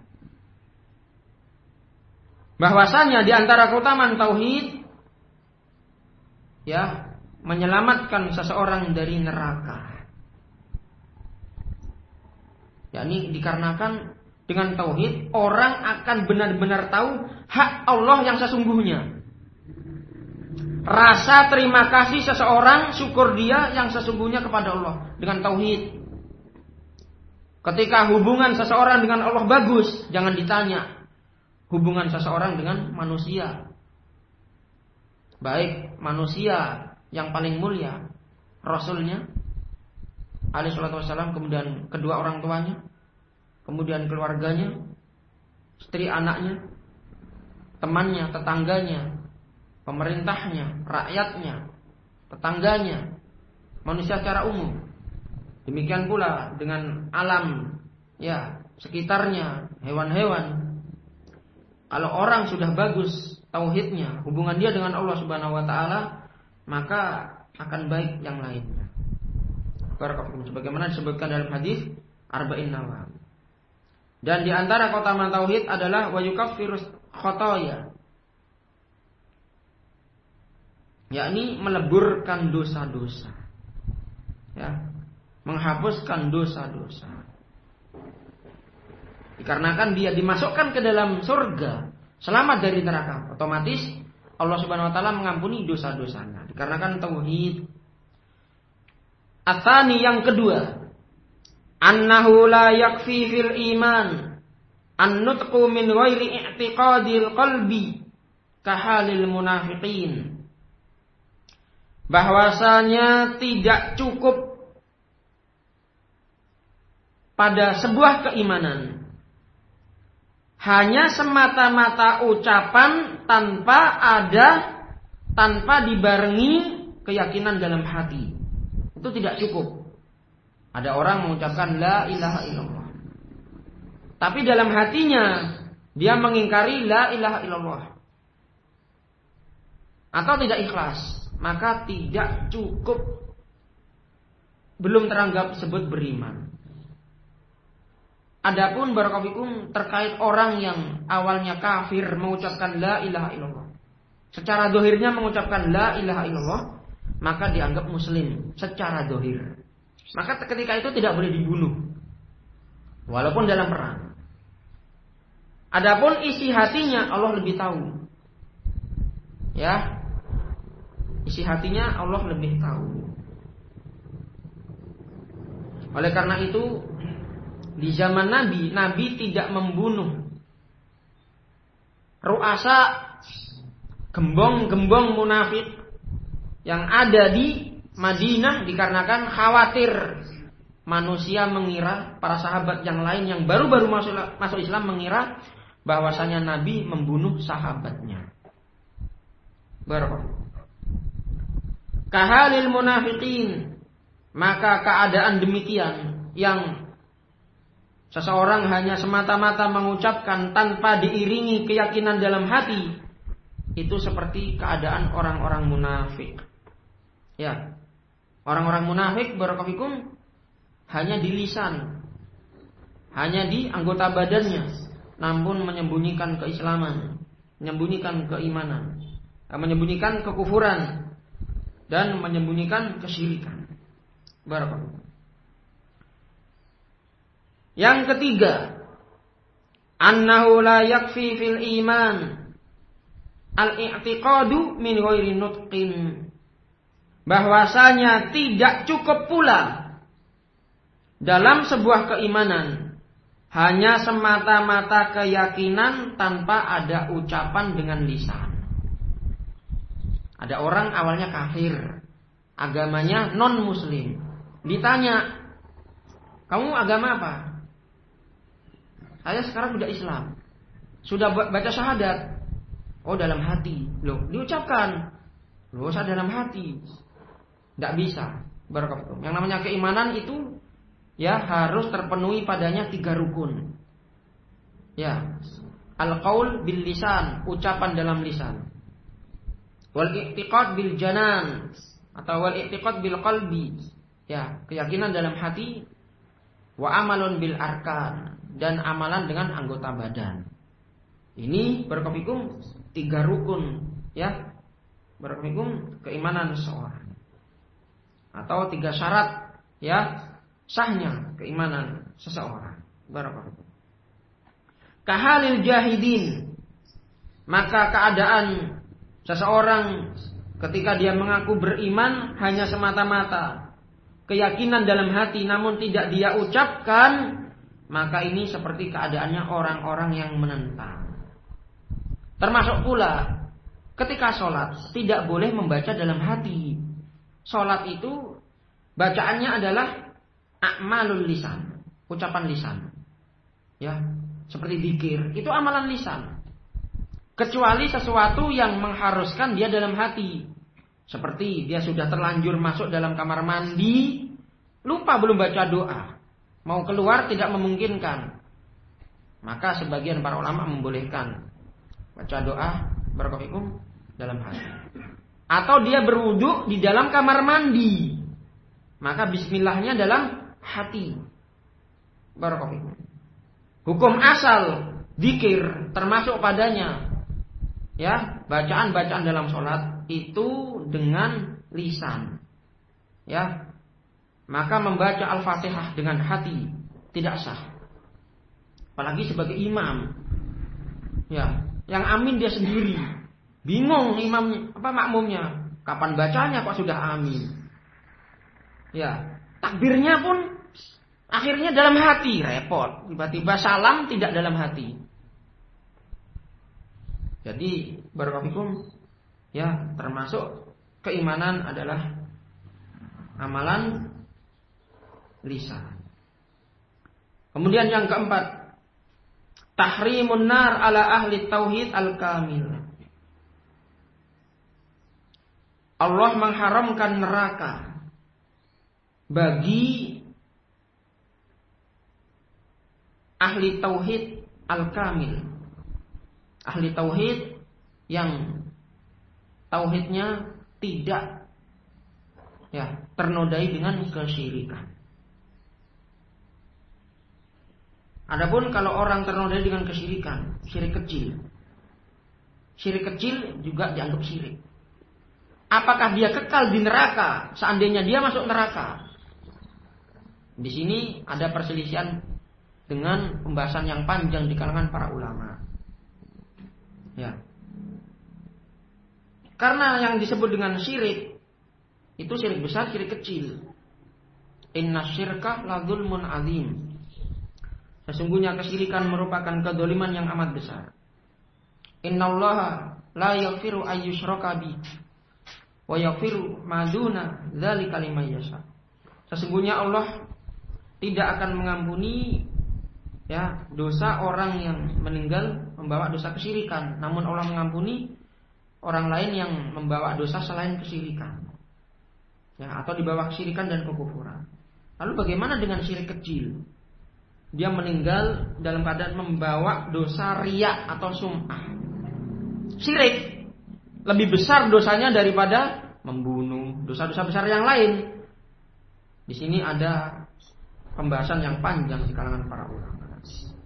Bahwasanya di antara keutamaan tauhid ya menyelamatkan seseorang dari neraka. Yakni dikarenakan dengan tauhid orang akan benar-benar tahu hak Allah yang sesungguhnya. Rasa terima kasih seseorang, syukur dia yang sesungguhnya kepada Allah dengan tauhid. Ketika hubungan seseorang dengan Allah bagus, jangan ditanya hubungan seseorang dengan manusia. Baik manusia yang paling mulia, Rasulnya alaihi salatu wassalam, kemudian kedua orang tuanya, kemudian keluarganya, istri anaknya, temannya, tetangganya, pemerintahnya, rakyatnya, tetangganya, manusia secara umum. Demikian pula dengan alam ya sekitarnya, hewan-hewan. Kalau orang sudah bagus tauhidnya, hubungan dia dengan Allah Subhanahu wa taala, maka akan baik yang lainnya. Sebagaimana disebutkan dalam hadis Arba'in Nawawiyah. Dan di antara keutamaan tauhid adalah wa yukaffirus khotoya, yakni meleburkan dosa-dosa, ya, menghapuskan dosa-dosa. Dikarenakan dia dimasukkan ke dalam surga, selamat dari neraka, otomatis Allah Subhanahu wa taala mengampuni dosa-dosanya dikarenakan tauhid. Atsani, yang kedua, annahu la yakfi fil iman an-nutqu min ghairi i'tiqadil qalbi kahalil munafiqin. Bahwasanya tidak cukup pada sebuah keimanan hanya semata-mata ucapan tanpa dibarengi keyakinan dalam hati. Itu tidak cukup. Ada orang mengucapkan la ilaha illallah, tapi dalam hatinya dia mengingkari la ilaha illallah atau tidak ikhlas, maka tidak cukup, belum teranggap sebut beriman. Adapun barakallahu terkait orang yang awalnya kafir mengucapkan la ilaha illallah, secara zahirnya mengucapkan la ilaha illallah, maka dianggap muslim secara zahir. Maka ketika itu tidak boleh dibunuh walaupun dalam perang. Adapun isi hatinya Allah lebih tahu. Ya. Isi hatinya Allah lebih tahu. Oleh karena itu di zaman Nabi tidak membunuh ru'asa, gembong-gembong munafik yang ada di Madinah, dikarenakan khawatir manusia mengira, para sahabat yang lain yang baru-baru masuk Islam mengira bahwasanya Nabi membunuh sahabatnya. Barakallahu. Kahalil munafiqin, maka keadaan demikian yang seseorang hanya semata-mata mengucapkan tanpa diiringi keyakinan dalam hati, itu seperti keadaan orang-orang munafik. Ya, orang-orang munafik barakallahu hanya di lisan, hanya di anggota badannya, namun menyembunyikan keislaman, menyembunyikan keimanan, menyembunyikan kekufuran, dan menyembunyikan kesyirikan. Barakallahu. Yang ketiga, annahu la yakfi fil iman al-i'tiqadu min ghairi nutqin. Bahwasanya tidak cukup pula dalam sebuah keimanan hanya semata-mata keyakinan tanpa ada ucapan dengan lisan. Ada orang awalnya kafir, agamanya non-muslim. Ditanya, kamu agama apa? Saya sekarang sudah Islam, sudah baca syahadat. Oh, dalam hati. Loh, diucapkan. Loh, saya dalam hati. Tidak bisa. Barakallahu. Yang namanya keimanan itu ya harus terpenuhi padanya 3 rukun. Ya, al-qaul bil lisan, ucapan dalam lisan. Wal i'tiqad bil janan, atau wal i'tiqad bil qalbi. Ya, keyakinan dalam hati. Wa amalun bil arkan, dan amalan dengan anggota badan. Ini barakallahu 3 rukun, ya. Barakallahu keimanan seseorang. Atau 3 syarat, ya, sahnya keimanan seseorang. Barakallahu. Kahalil jahidin, maka keadaan seseorang ketika dia mengaku beriman hanya semata-mata keyakinan dalam hati namun tidak dia ucapkan, maka ini seperti keadaannya orang-orang yang menentang. Termasuk pula ketika sholat tidak boleh membaca dalam hati. Sholat itu bacaannya adalah a'malul lisan, ucapan lisan. Ya, seperti zikir, itu amalan lisan. Kecuali sesuatu yang mengharuskan dia dalam hati. Seperti dia sudah terlanjur masuk dalam kamar mandi, lupa belum baca doa, mau keluar tidak memungkinkan, maka sebagian para ulama membolehkan baca doa barakallahu dalam hati. Atau dia berwudu di dalam kamar mandi, maka bismillahnya dalam hati. Barakallahu. Hukum asal zikir termasuk padanya, ya, bacaan-bacaan dalam sholat itu dengan lisan, ya. Maka membaca Al-Fatihah dengan hati tidak sah. Apalagi sebagai imam, ya, yang amin dia sendiri, bingung imam makmumnya, kapan bacanya kok sudah amin. Ya, takbirnya pun akhirnya dalam hati, repot. Tiba-tiba salam tidak dalam hati. Jadi barakallahu ya, termasuk keimanan adalah amalan lisan. Kemudian yang keempat, tahrimun nar ala ahli tauhid al-kamil. Allah mengharamkan neraka bagi ahli tauhid al-kamil. Ahli tauhid yang tauhidnya tidak ternodai dengan kesyirikan. Adapun kalau orang ternodai dengan kesyirikan, syirik kecil. Syirik kecil juga dianggap syirik. Apakah dia kekal di neraka seandainya dia masuk neraka? Di sini ada perselisihan dengan pembahasan yang panjang di kalangan para ulama. Ya. Karena yang disebut dengan syirik itu syirik besar, syirik kecil. Inna syirka la dzulmun azim. Sesungguhnya kesyirikan merupakan kedzaliman yang amat besar. Innallaha la yaghfiru ayyushraka bi wa yaghfiru ma duna dzalika liman yasha. Sesungguhnya Allah tidak akan mengampuni dosa orang yang meninggal membawa dosa kesyirikan, namun Allah mengampuni orang lain yang membawa dosa selain kesyirikan. Atau di bawah kesyirikan dan kekufuran. Lalu bagaimana dengan syirik kecil? Dia meninggal dalam keadaan membawa dosa riya atau sum'ah. Syirik lebih besar dosanya daripada membunuh, dosa-dosa besar yang lain. Di sini ada pembahasan yang panjang di kalangan para ulama.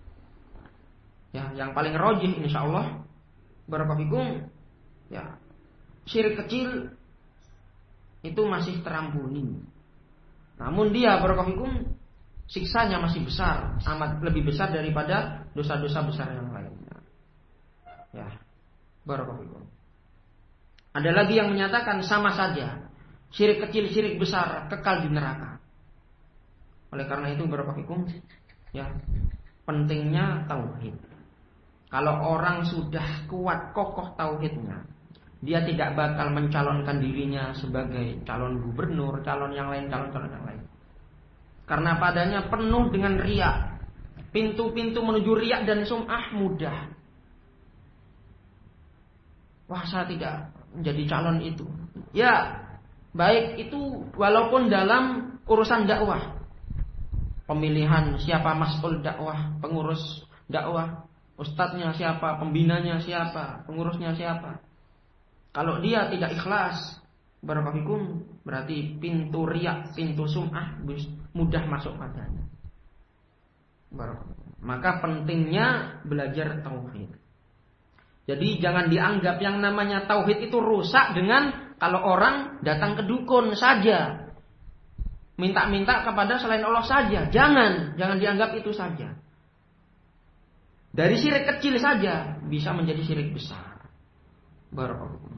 Yang paling rajih insyaallah barakallahu syirik kecil itu masih terampuni. Namun dia barakallahu siksanya masih besar, amat lebih besar daripada dosa-dosa besar yang lainnya. Barakallahu. Ada lagi yang menyatakan sama saja, syirik kecil, syirik besar kekal di neraka. Oleh karena itu barakallahu pentingnya tauhid. Kalau orang sudah kuat kokoh tauhidnya, dia tidak bakal mencalonkan dirinya sebagai calon gubernur, calon yang lain, calon-calon yang lain. Karena padanya penuh dengan riya. Pintu-pintu menuju riya dan sum'ah mudah. Wah, saya tidak menjadi calon itu. Ya, baik itu walaupun dalam urusan dakwah. Pemilihan siapa mas'ul dakwah, pengurus dakwah, ustadznya siapa, pembinanya siapa, pengurusnya siapa. Kalau dia tidak ikhlas, barakallahu berarti pintu riya, pintu sum'ah mudah masuk padanya. Maka pentingnya belajar tauhid. Jadi jangan dianggap yang namanya tauhid itu rusak dengan kalau orang datang ke dukun saja, minta-minta kepada selain Allah saja. Jangan dianggap itu saja. Dari syirik kecil saja bisa menjadi syirik besar. Barakallahu.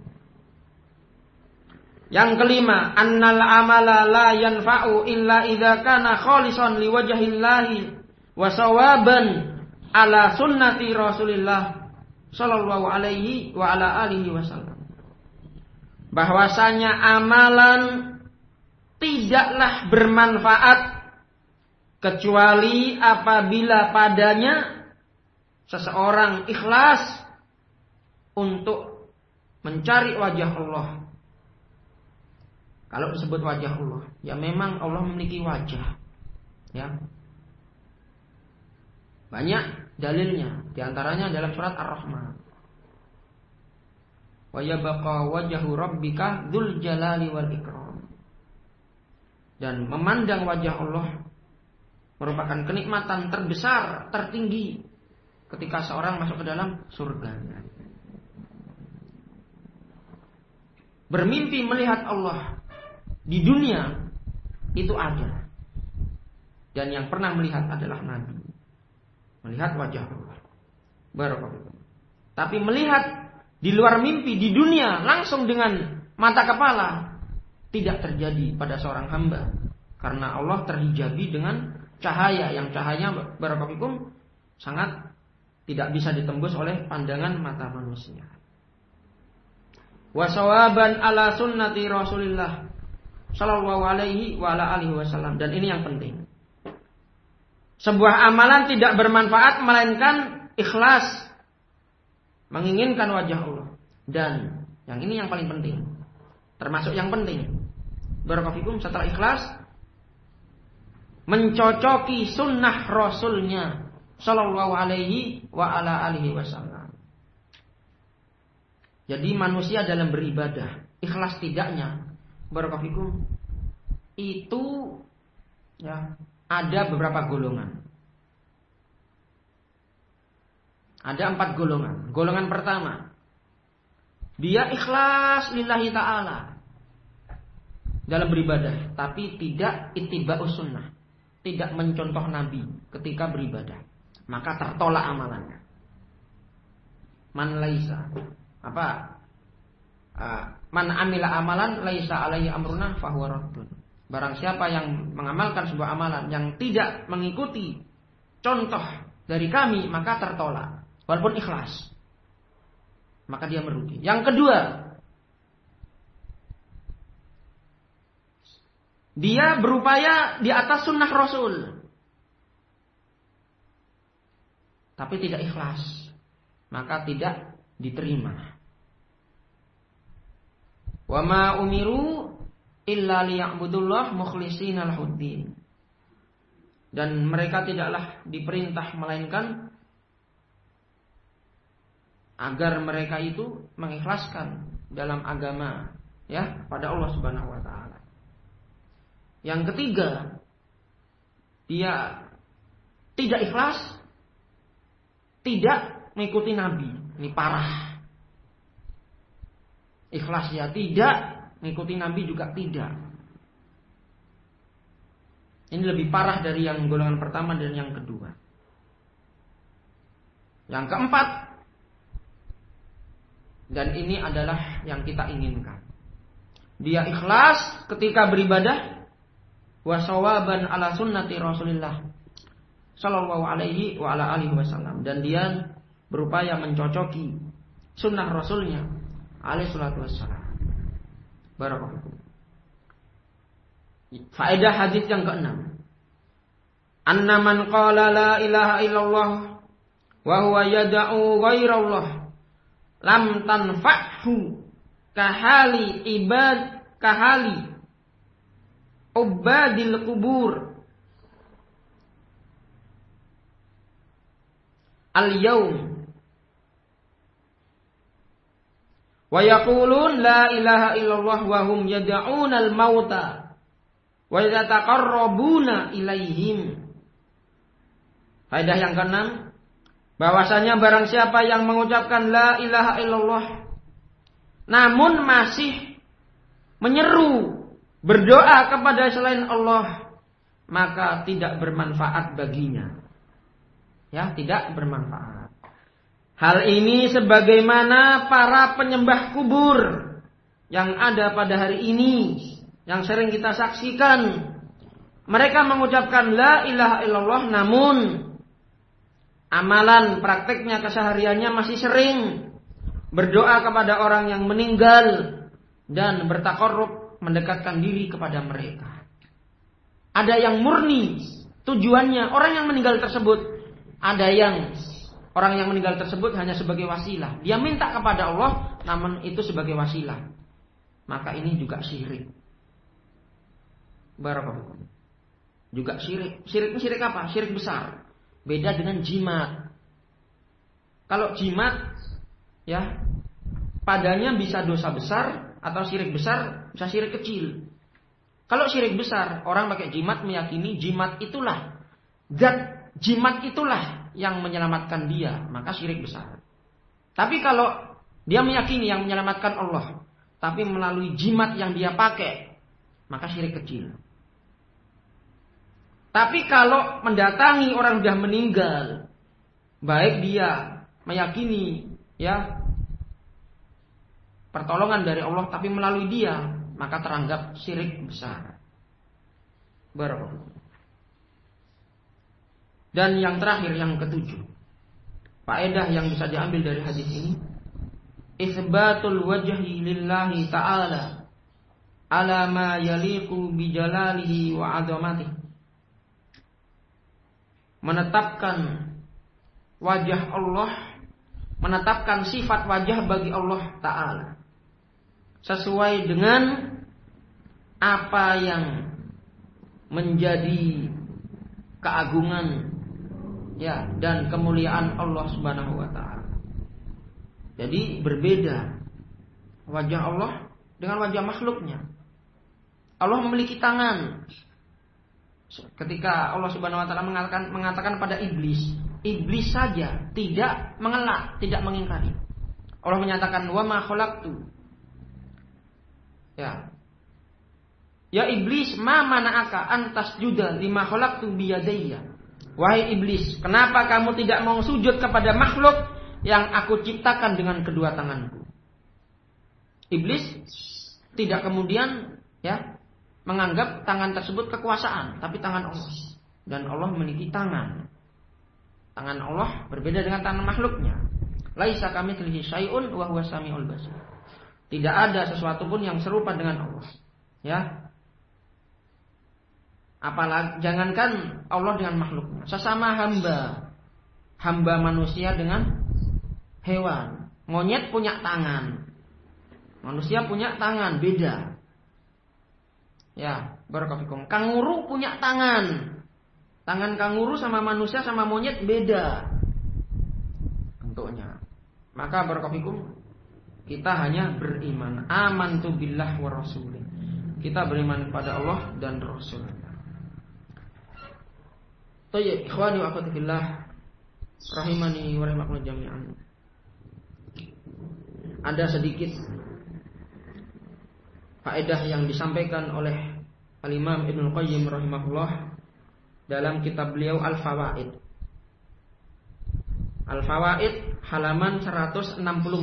Yang kelima, annal amala la yanfa'u illa idza kana khalisan liwajhillahi wa sawaban ala sunnati Rasulillah sallallahu alaihi wa ala alihi wasallam. Bahwasanya amalan tidaklah bermanfaat kecuali apabila padanya seseorang ikhlas untuk mencari wajah Allah. Kalau disebut wajah Allah, ya memang Allah memiliki wajah. Ya. Banyak dalilnya, di antaranya dalam surat Ar-Rahman. Wa yabqa wajhu rabbika dzul jalali wal ikram. Dan memandang wajah Allah merupakan kenikmatan terbesar, tertinggi ketika seorang masuk ke dalam surga. Bermimpi melihat Allah di dunia itu ada. Dan yang pernah melihat adalah Nabi. Melihat wajah Allah. Barakallahu. Tapi melihat di luar mimpi di dunia langsung dengan mata kepala tidak terjadi pada seorang hamba Karena Allah terhijabi dengan cahaya, yang cahayanya barakallahu sangat tidak bisa ditembus oleh pandangan mata manusia. Wa sawaban ala sunnati Rasulillah sallallahu alaihi wa ala alihi wasallam. Dan ini yang penting. Sebuah amalan tidak bermanfaat melainkan ikhlas, menginginkan wajah Allah. Dan yang ini yang paling penting, termasuk yang penting, barakallahu setelah ikhlas, mencocoki sunnah Rasulnya sallallahu alaihi wa ala alihi wasallam. Jadi manusia dalam beribadah, ikhlas tidaknya, barakallahu itu ya ada beberapa golongan. Ada 4 golongan. Golongan pertama, dia ikhlas lillahi ta'ala dalam beribadah, tapi tidak ittiba'us sunnah, tidak mencontoh Nabi ketika beribadah, maka tertolak amalannya. Man laisa man amila amalan laisa alaihi amruna fahuwa raddun. Barang siapa yang mengamalkan sebuah amalan yang tidak mengikuti contoh dari kami, maka tertolak. Walaupun ikhlas, maka dia merugi. Yang kedua, dia berupaya di atas sunnah Rasul, tapi tidak ikhlas, maka tidak diterima. Wa ma umiru illa liya'budullah mukhlishina lahuddin. Dan mereka tidaklah diperintah melainkan agar mereka itu mengikhlaskan dalam agama ya pada Allah Subhanahu wa taala. Yang ketiga, dia tidak ikhlas, tidak mengikuti Nabi. Ini parah. Ikhlas ya tidak, mengikuti Nabi juga tidak. Ini lebih parah dari yang golongan pertama dan yang kedua. Yang keempat, dan ini adalah yang kita inginkan, dia ikhlas ketika beribadah, wa sawaban ala sunnati Rasulillah sallallahu alaihi wa ala alihi wasallam, dan dia berupaya mencocoki sunnah Rasulnya alaihi salatu wassalam. Barakallahu. Faedah hadis yang ke-6. Anna man qala la ilaha illallah wa huwa yad'u ghairallah lam tanfa'hu kahali ubadil kubur al-yawm wa yaqulun la ilaha illallah wa hum yad'una al-mauta wa yataqarrabuna ilaihim. Faedah yang ke-6, bahwasanya barang siapa yang mengucapkan la ilaha illallah namun masih menyeru berdoa kepada selain Allah, maka tidak bermanfaat baginya. Ya, tidak bermanfaat. Hal ini sebagaimana para penyembah kubur yang ada pada hari ini, yang sering kita saksikan. Mereka mengucapkan la ilaha illallah namun amalan prakteknya kesehariannya masih sering berdoa kepada orang yang meninggal dan bertakarrub mendekatkan diri kepada mereka. Ada yang murni tujuannya orang yang meninggal tersebut, ada yang orang yang meninggal tersebut hanya sebagai wasilah. Dia minta kepada Allah namun itu sebagai wasilah. Maka ini juga syirik. Barakallahu. Juga syirik. Syirik apa? Syirik besar. Beda dengan jimat. Kalau jimat ya padanya bisa dosa besar atau syirik besar, bisa syirik kecil. Kalau syirik besar, orang pakai jimat meyakini jimat itulah zat, jimat itulah yang menyelamatkan dia, maka syirik besar. Tapi kalau dia meyakini yang menyelamatkan Allah, tapi melalui jimat yang dia pakai, maka syirik kecil. Tapi kalau mendatangi orang sudah meninggal, baik dia meyakini ya pertolongan dari Allah tapi melalui dia, maka teranggap syirik besar. Barakallahu. Dan yang terakhir, yang ketujuh, faedah yang bisa diambil dari hadis ini, isbatul wajhi lillahi ta'ala ala ma yaliqu bi jalalihi wa 'azamatihi. Menetapkan wajah Allah, menetapkan sifat wajah bagi Allah Ta'ala sesuai dengan apa yang menjadi keagungan ya dan kemuliaan Allah Subhanahu wa taala. Jadi berbeda wajah Allah dengan wajah makhluknya. Allah memiliki tangan. Ketika Allah Subhanahu wa taala mengatakan pada iblis saja tidak mengelak, tidak mengingkari. Allah menyatakan wa ma khalaqtu. Ya iblis, ma mana'aka antas juda lima khalaqtu biyadayya. Wahai iblis, kenapa kamu tidak mau sujud kepada makhluk yang aku ciptakan dengan kedua tanganku? Iblis tidak kemudian menganggap tangan tersebut kekuasaan, tapi tangan Allah. Dan Allah memiliki tangan. Tangan Allah berbeda dengan tangan makhluknya. Laisa kamitslihi syai'un wa huwas samiul basir. Tidak ada sesuatu pun yang serupa dengan Allah. Ya. Apalagi jangankan Allah dengan makhluknya, sesama hamba manusia dengan hewan. Monyet punya tangan, manusia punya tangan, beda. Ya, barakallahu. Kanguru punya tangan. Tangan kanguru sama manusia sama monyet beda bentuknya. Maka barakallahu, kita hanya beriman. Amantu billah wa rasulih. Kita beriman kepada Allah dan Rasul. Tayyib, ikhwani wa akhwati fillah, rahimani wa rahimakumullah jami'an. Ada sedikit faedah yang disampaikan oleh Al-Imam Ibnu Qayyim rahimahullah dalam kitab beliau Al-Fawaid. Al-Fawaid halaman 164.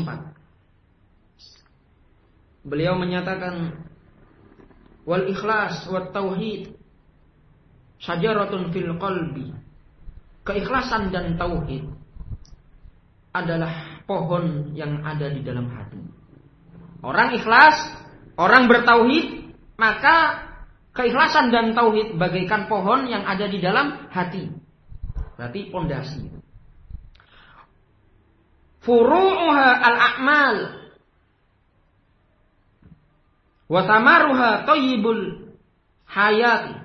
Beliau menyatakan wal ikhlas wat tauhid syajaratun fil qalbi. Keikhlasan dan tauhid adalah pohon yang ada di dalam hati. Orang ikhlas, orang bertauhid, maka keikhlasan dan tauhid bagaikan pohon yang ada di dalam hati. Berarti pondasi. Furu'uha al-a'mal wa thamaruha thayyibul hayati.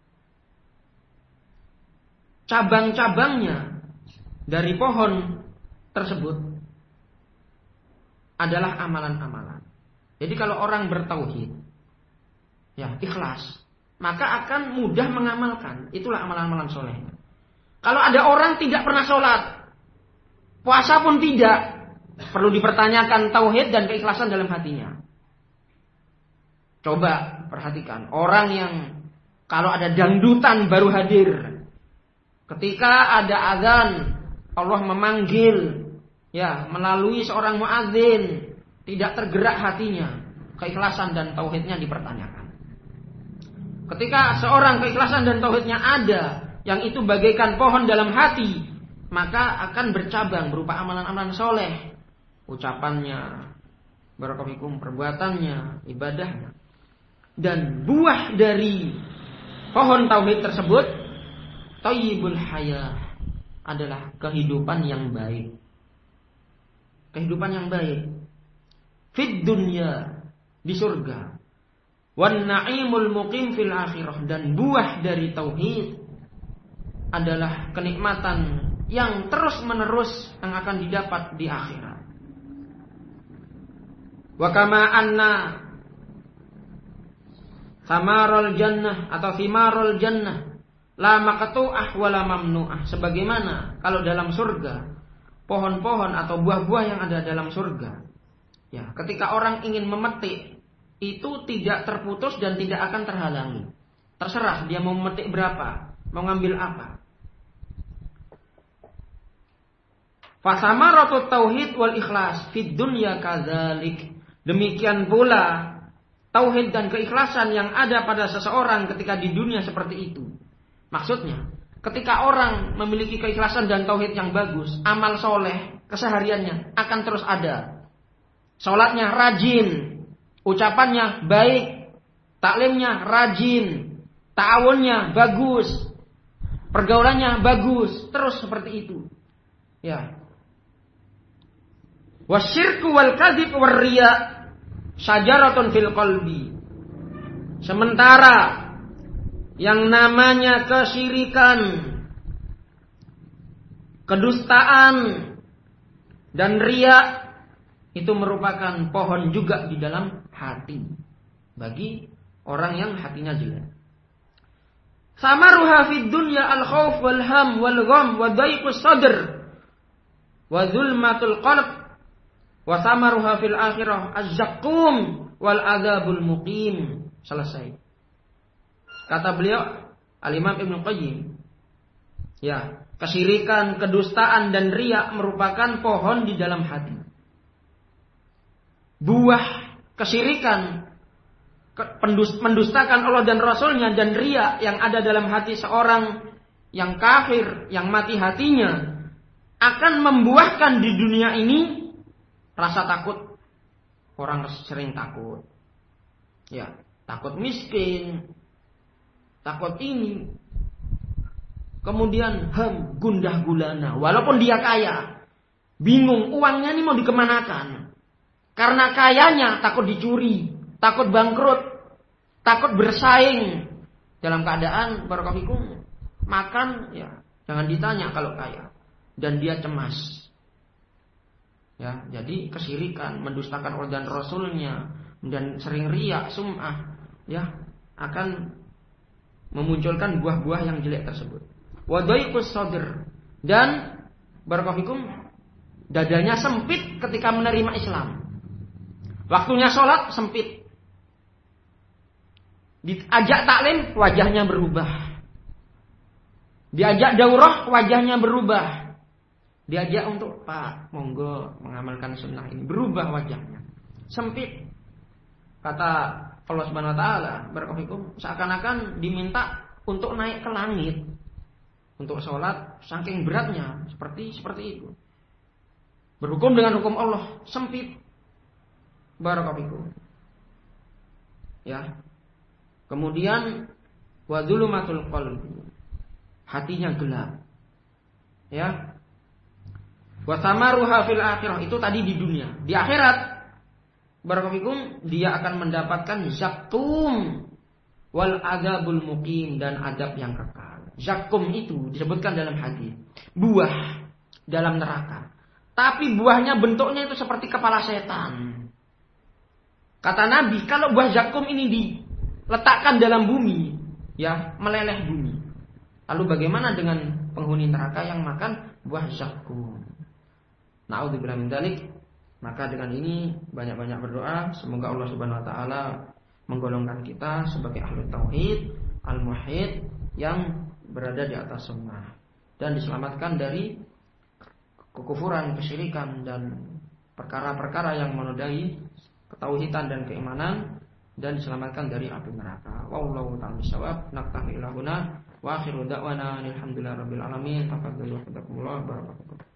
Cabang-cabangnya dari pohon tersebut adalah amalan-amalan. Jadi kalau orang bertauhid, ikhlas, maka akan mudah mengamalkan. Itulah amalan-amalan soleh. Kalau ada orang tidak pernah sholat, puasa pun tidak, perlu dipertanyakan tauhid dan keikhlasan dalam hatinya. Coba perhatikan orang yang kalau ada dangdutan baru hadir. Ketika ada azan, Allah memanggil melalui seorang muadzin, tidak tergerak hatinya, keikhlasan dan tauhidnya dipertanyakan. Ketika seorang keikhlasan dan tauhidnya ada, yang itu bagaikan pohon dalam hati, maka akan bercabang berupa amalan-amalan soleh, ucapannya, barakallahu, perbuatannya, ibadahnya. Dan buah dari pohon tauhid tersebut, thayyibul hayah, adalah kehidupan yang baik. Kehidupan yang baik fid dunya, di surga, wan na'imul muqim fil akhirah, dan buah dari tauhid adalah kenikmatan yang terus-menerus yang akan didapat di akhirat. Wa kama anna samarul jannah atau thimarul jannah la maqtu'ah wa la mamnu'ah. Sebagaimana kalau dalam surga, pohon-pohon atau buah-buah yang ada dalam surga, ketika orang ingin memetik, itu tidak terputus dan tidak akan terhalangi. Terserah dia mau memetik berapa, mau ngambil apa. Fasamaratu tauhid wal ikhlas fid dunya kadzalik. Demikian pula tauhid dan keikhlasan yang ada pada seseorang ketika di dunia seperti itu. Maksudnya, ketika orang memiliki keikhlasan dan tauhid yang bagus, amal soleh kesehariannya akan terus ada. Sholatnya rajin, ucapannya baik, taklimnya rajin, ta'awunnya bagus, pergaulannya bagus, terus seperti itu. Ya. Wasyirku wal kadzib war riya syajaratun fil qalbi. Sementara yang namanya kesyirikan, kedustaan dan riya itu merupakan pohon juga di dalam hati bagi orang yang hatinya jelek. Samaruha fid dunya al khauf wal ham wal gham wa daiqus sadr wa zulmatul qalb. Wa samaruha fil akhirah az-zaqqum wal adzabul muqim. Selesai. Kata beliau Al-Imam Ibnu Qayyim, ya, kesyirikan, kedustaan dan riya merupakan pohon di dalam hati. Buah kesyirikan, mendustakan Allah dan Rasulnya, dan riya yang ada dalam hati seorang yang kafir, yang mati hatinya, akan membuahkan di dunia ini rasa takut. Orang sering takut. Ya, takut miskin, takut ini. Kemudian gundah gulana. Walaupun dia kaya, bingung uangnya ini mau dikemanakan. Karena kayanya takut dicuri, takut bangkrut, takut bersaing. Dalam keadaan barakallahu makan, ya jangan ditanya kalau kaya. Dan dia cemas. Ya, jadi kesyirikan, mendustakan Allah dan Rasulnya, dan sering riya, sum'ah, ya, akan memunculkan buah-buah yang jelek tersebut. Wa daiqus sadr, dan barakallahu dadanya sempit ketika menerima Islam. Waktunya sholat sempit. Diajak taklim, wajahnya berubah. Diajak daurah, wajahnya berubah. Diajak untuk, Pak, monggo mengamalkan sunnah ini, berubah wajahnya. Sempit. Kata Allah Subhanahu wa taala, barakallahu seakan-akan diminta untuk naik ke langit. Untuk sholat, saking beratnya, seperti itu. Berhukum dengan hukum Allah, sempit. Barakallahu. Ya. Kemudian wa dzulumatul qalbi. Hatinya gelap. Ya. Wa samaruha fil akhirah, itu tadi di dunia. Di akhirat barakallahu dia akan mendapatkan zakkum wal adzabul muqim, dan adab yang kekal. Zakkum itu disebutkan dalam hadis, buah dalam neraka. Tapi buahnya bentuknya itu seperti kepala setan. Kata Nabi, kalau buah zakkum ini diletakkan dalam bumi, ya, meleleh bumi. Lalu bagaimana dengan penghuni neraka yang makan buah zakkum? Na'udzubillah min dzalik. Maka dengan ini banyak-banyak berdoa, semoga Allah Subhanahu wa taala menggolongkan kita sebagai ahli tauhid, al-muwahhid, yang berada di atas sunnah dan diselamatkan dari kekufuran, kesyirikan, dan perkara-perkara yang menodai ketauhidan dan keimanan, dan diselamatkan dari api neraka. Wallahu ta'ala bishawab. Naktafi ila huna wa akhiru da'wana alhamdulillahirabbil alamin. Tafadhalu wa barakallahu.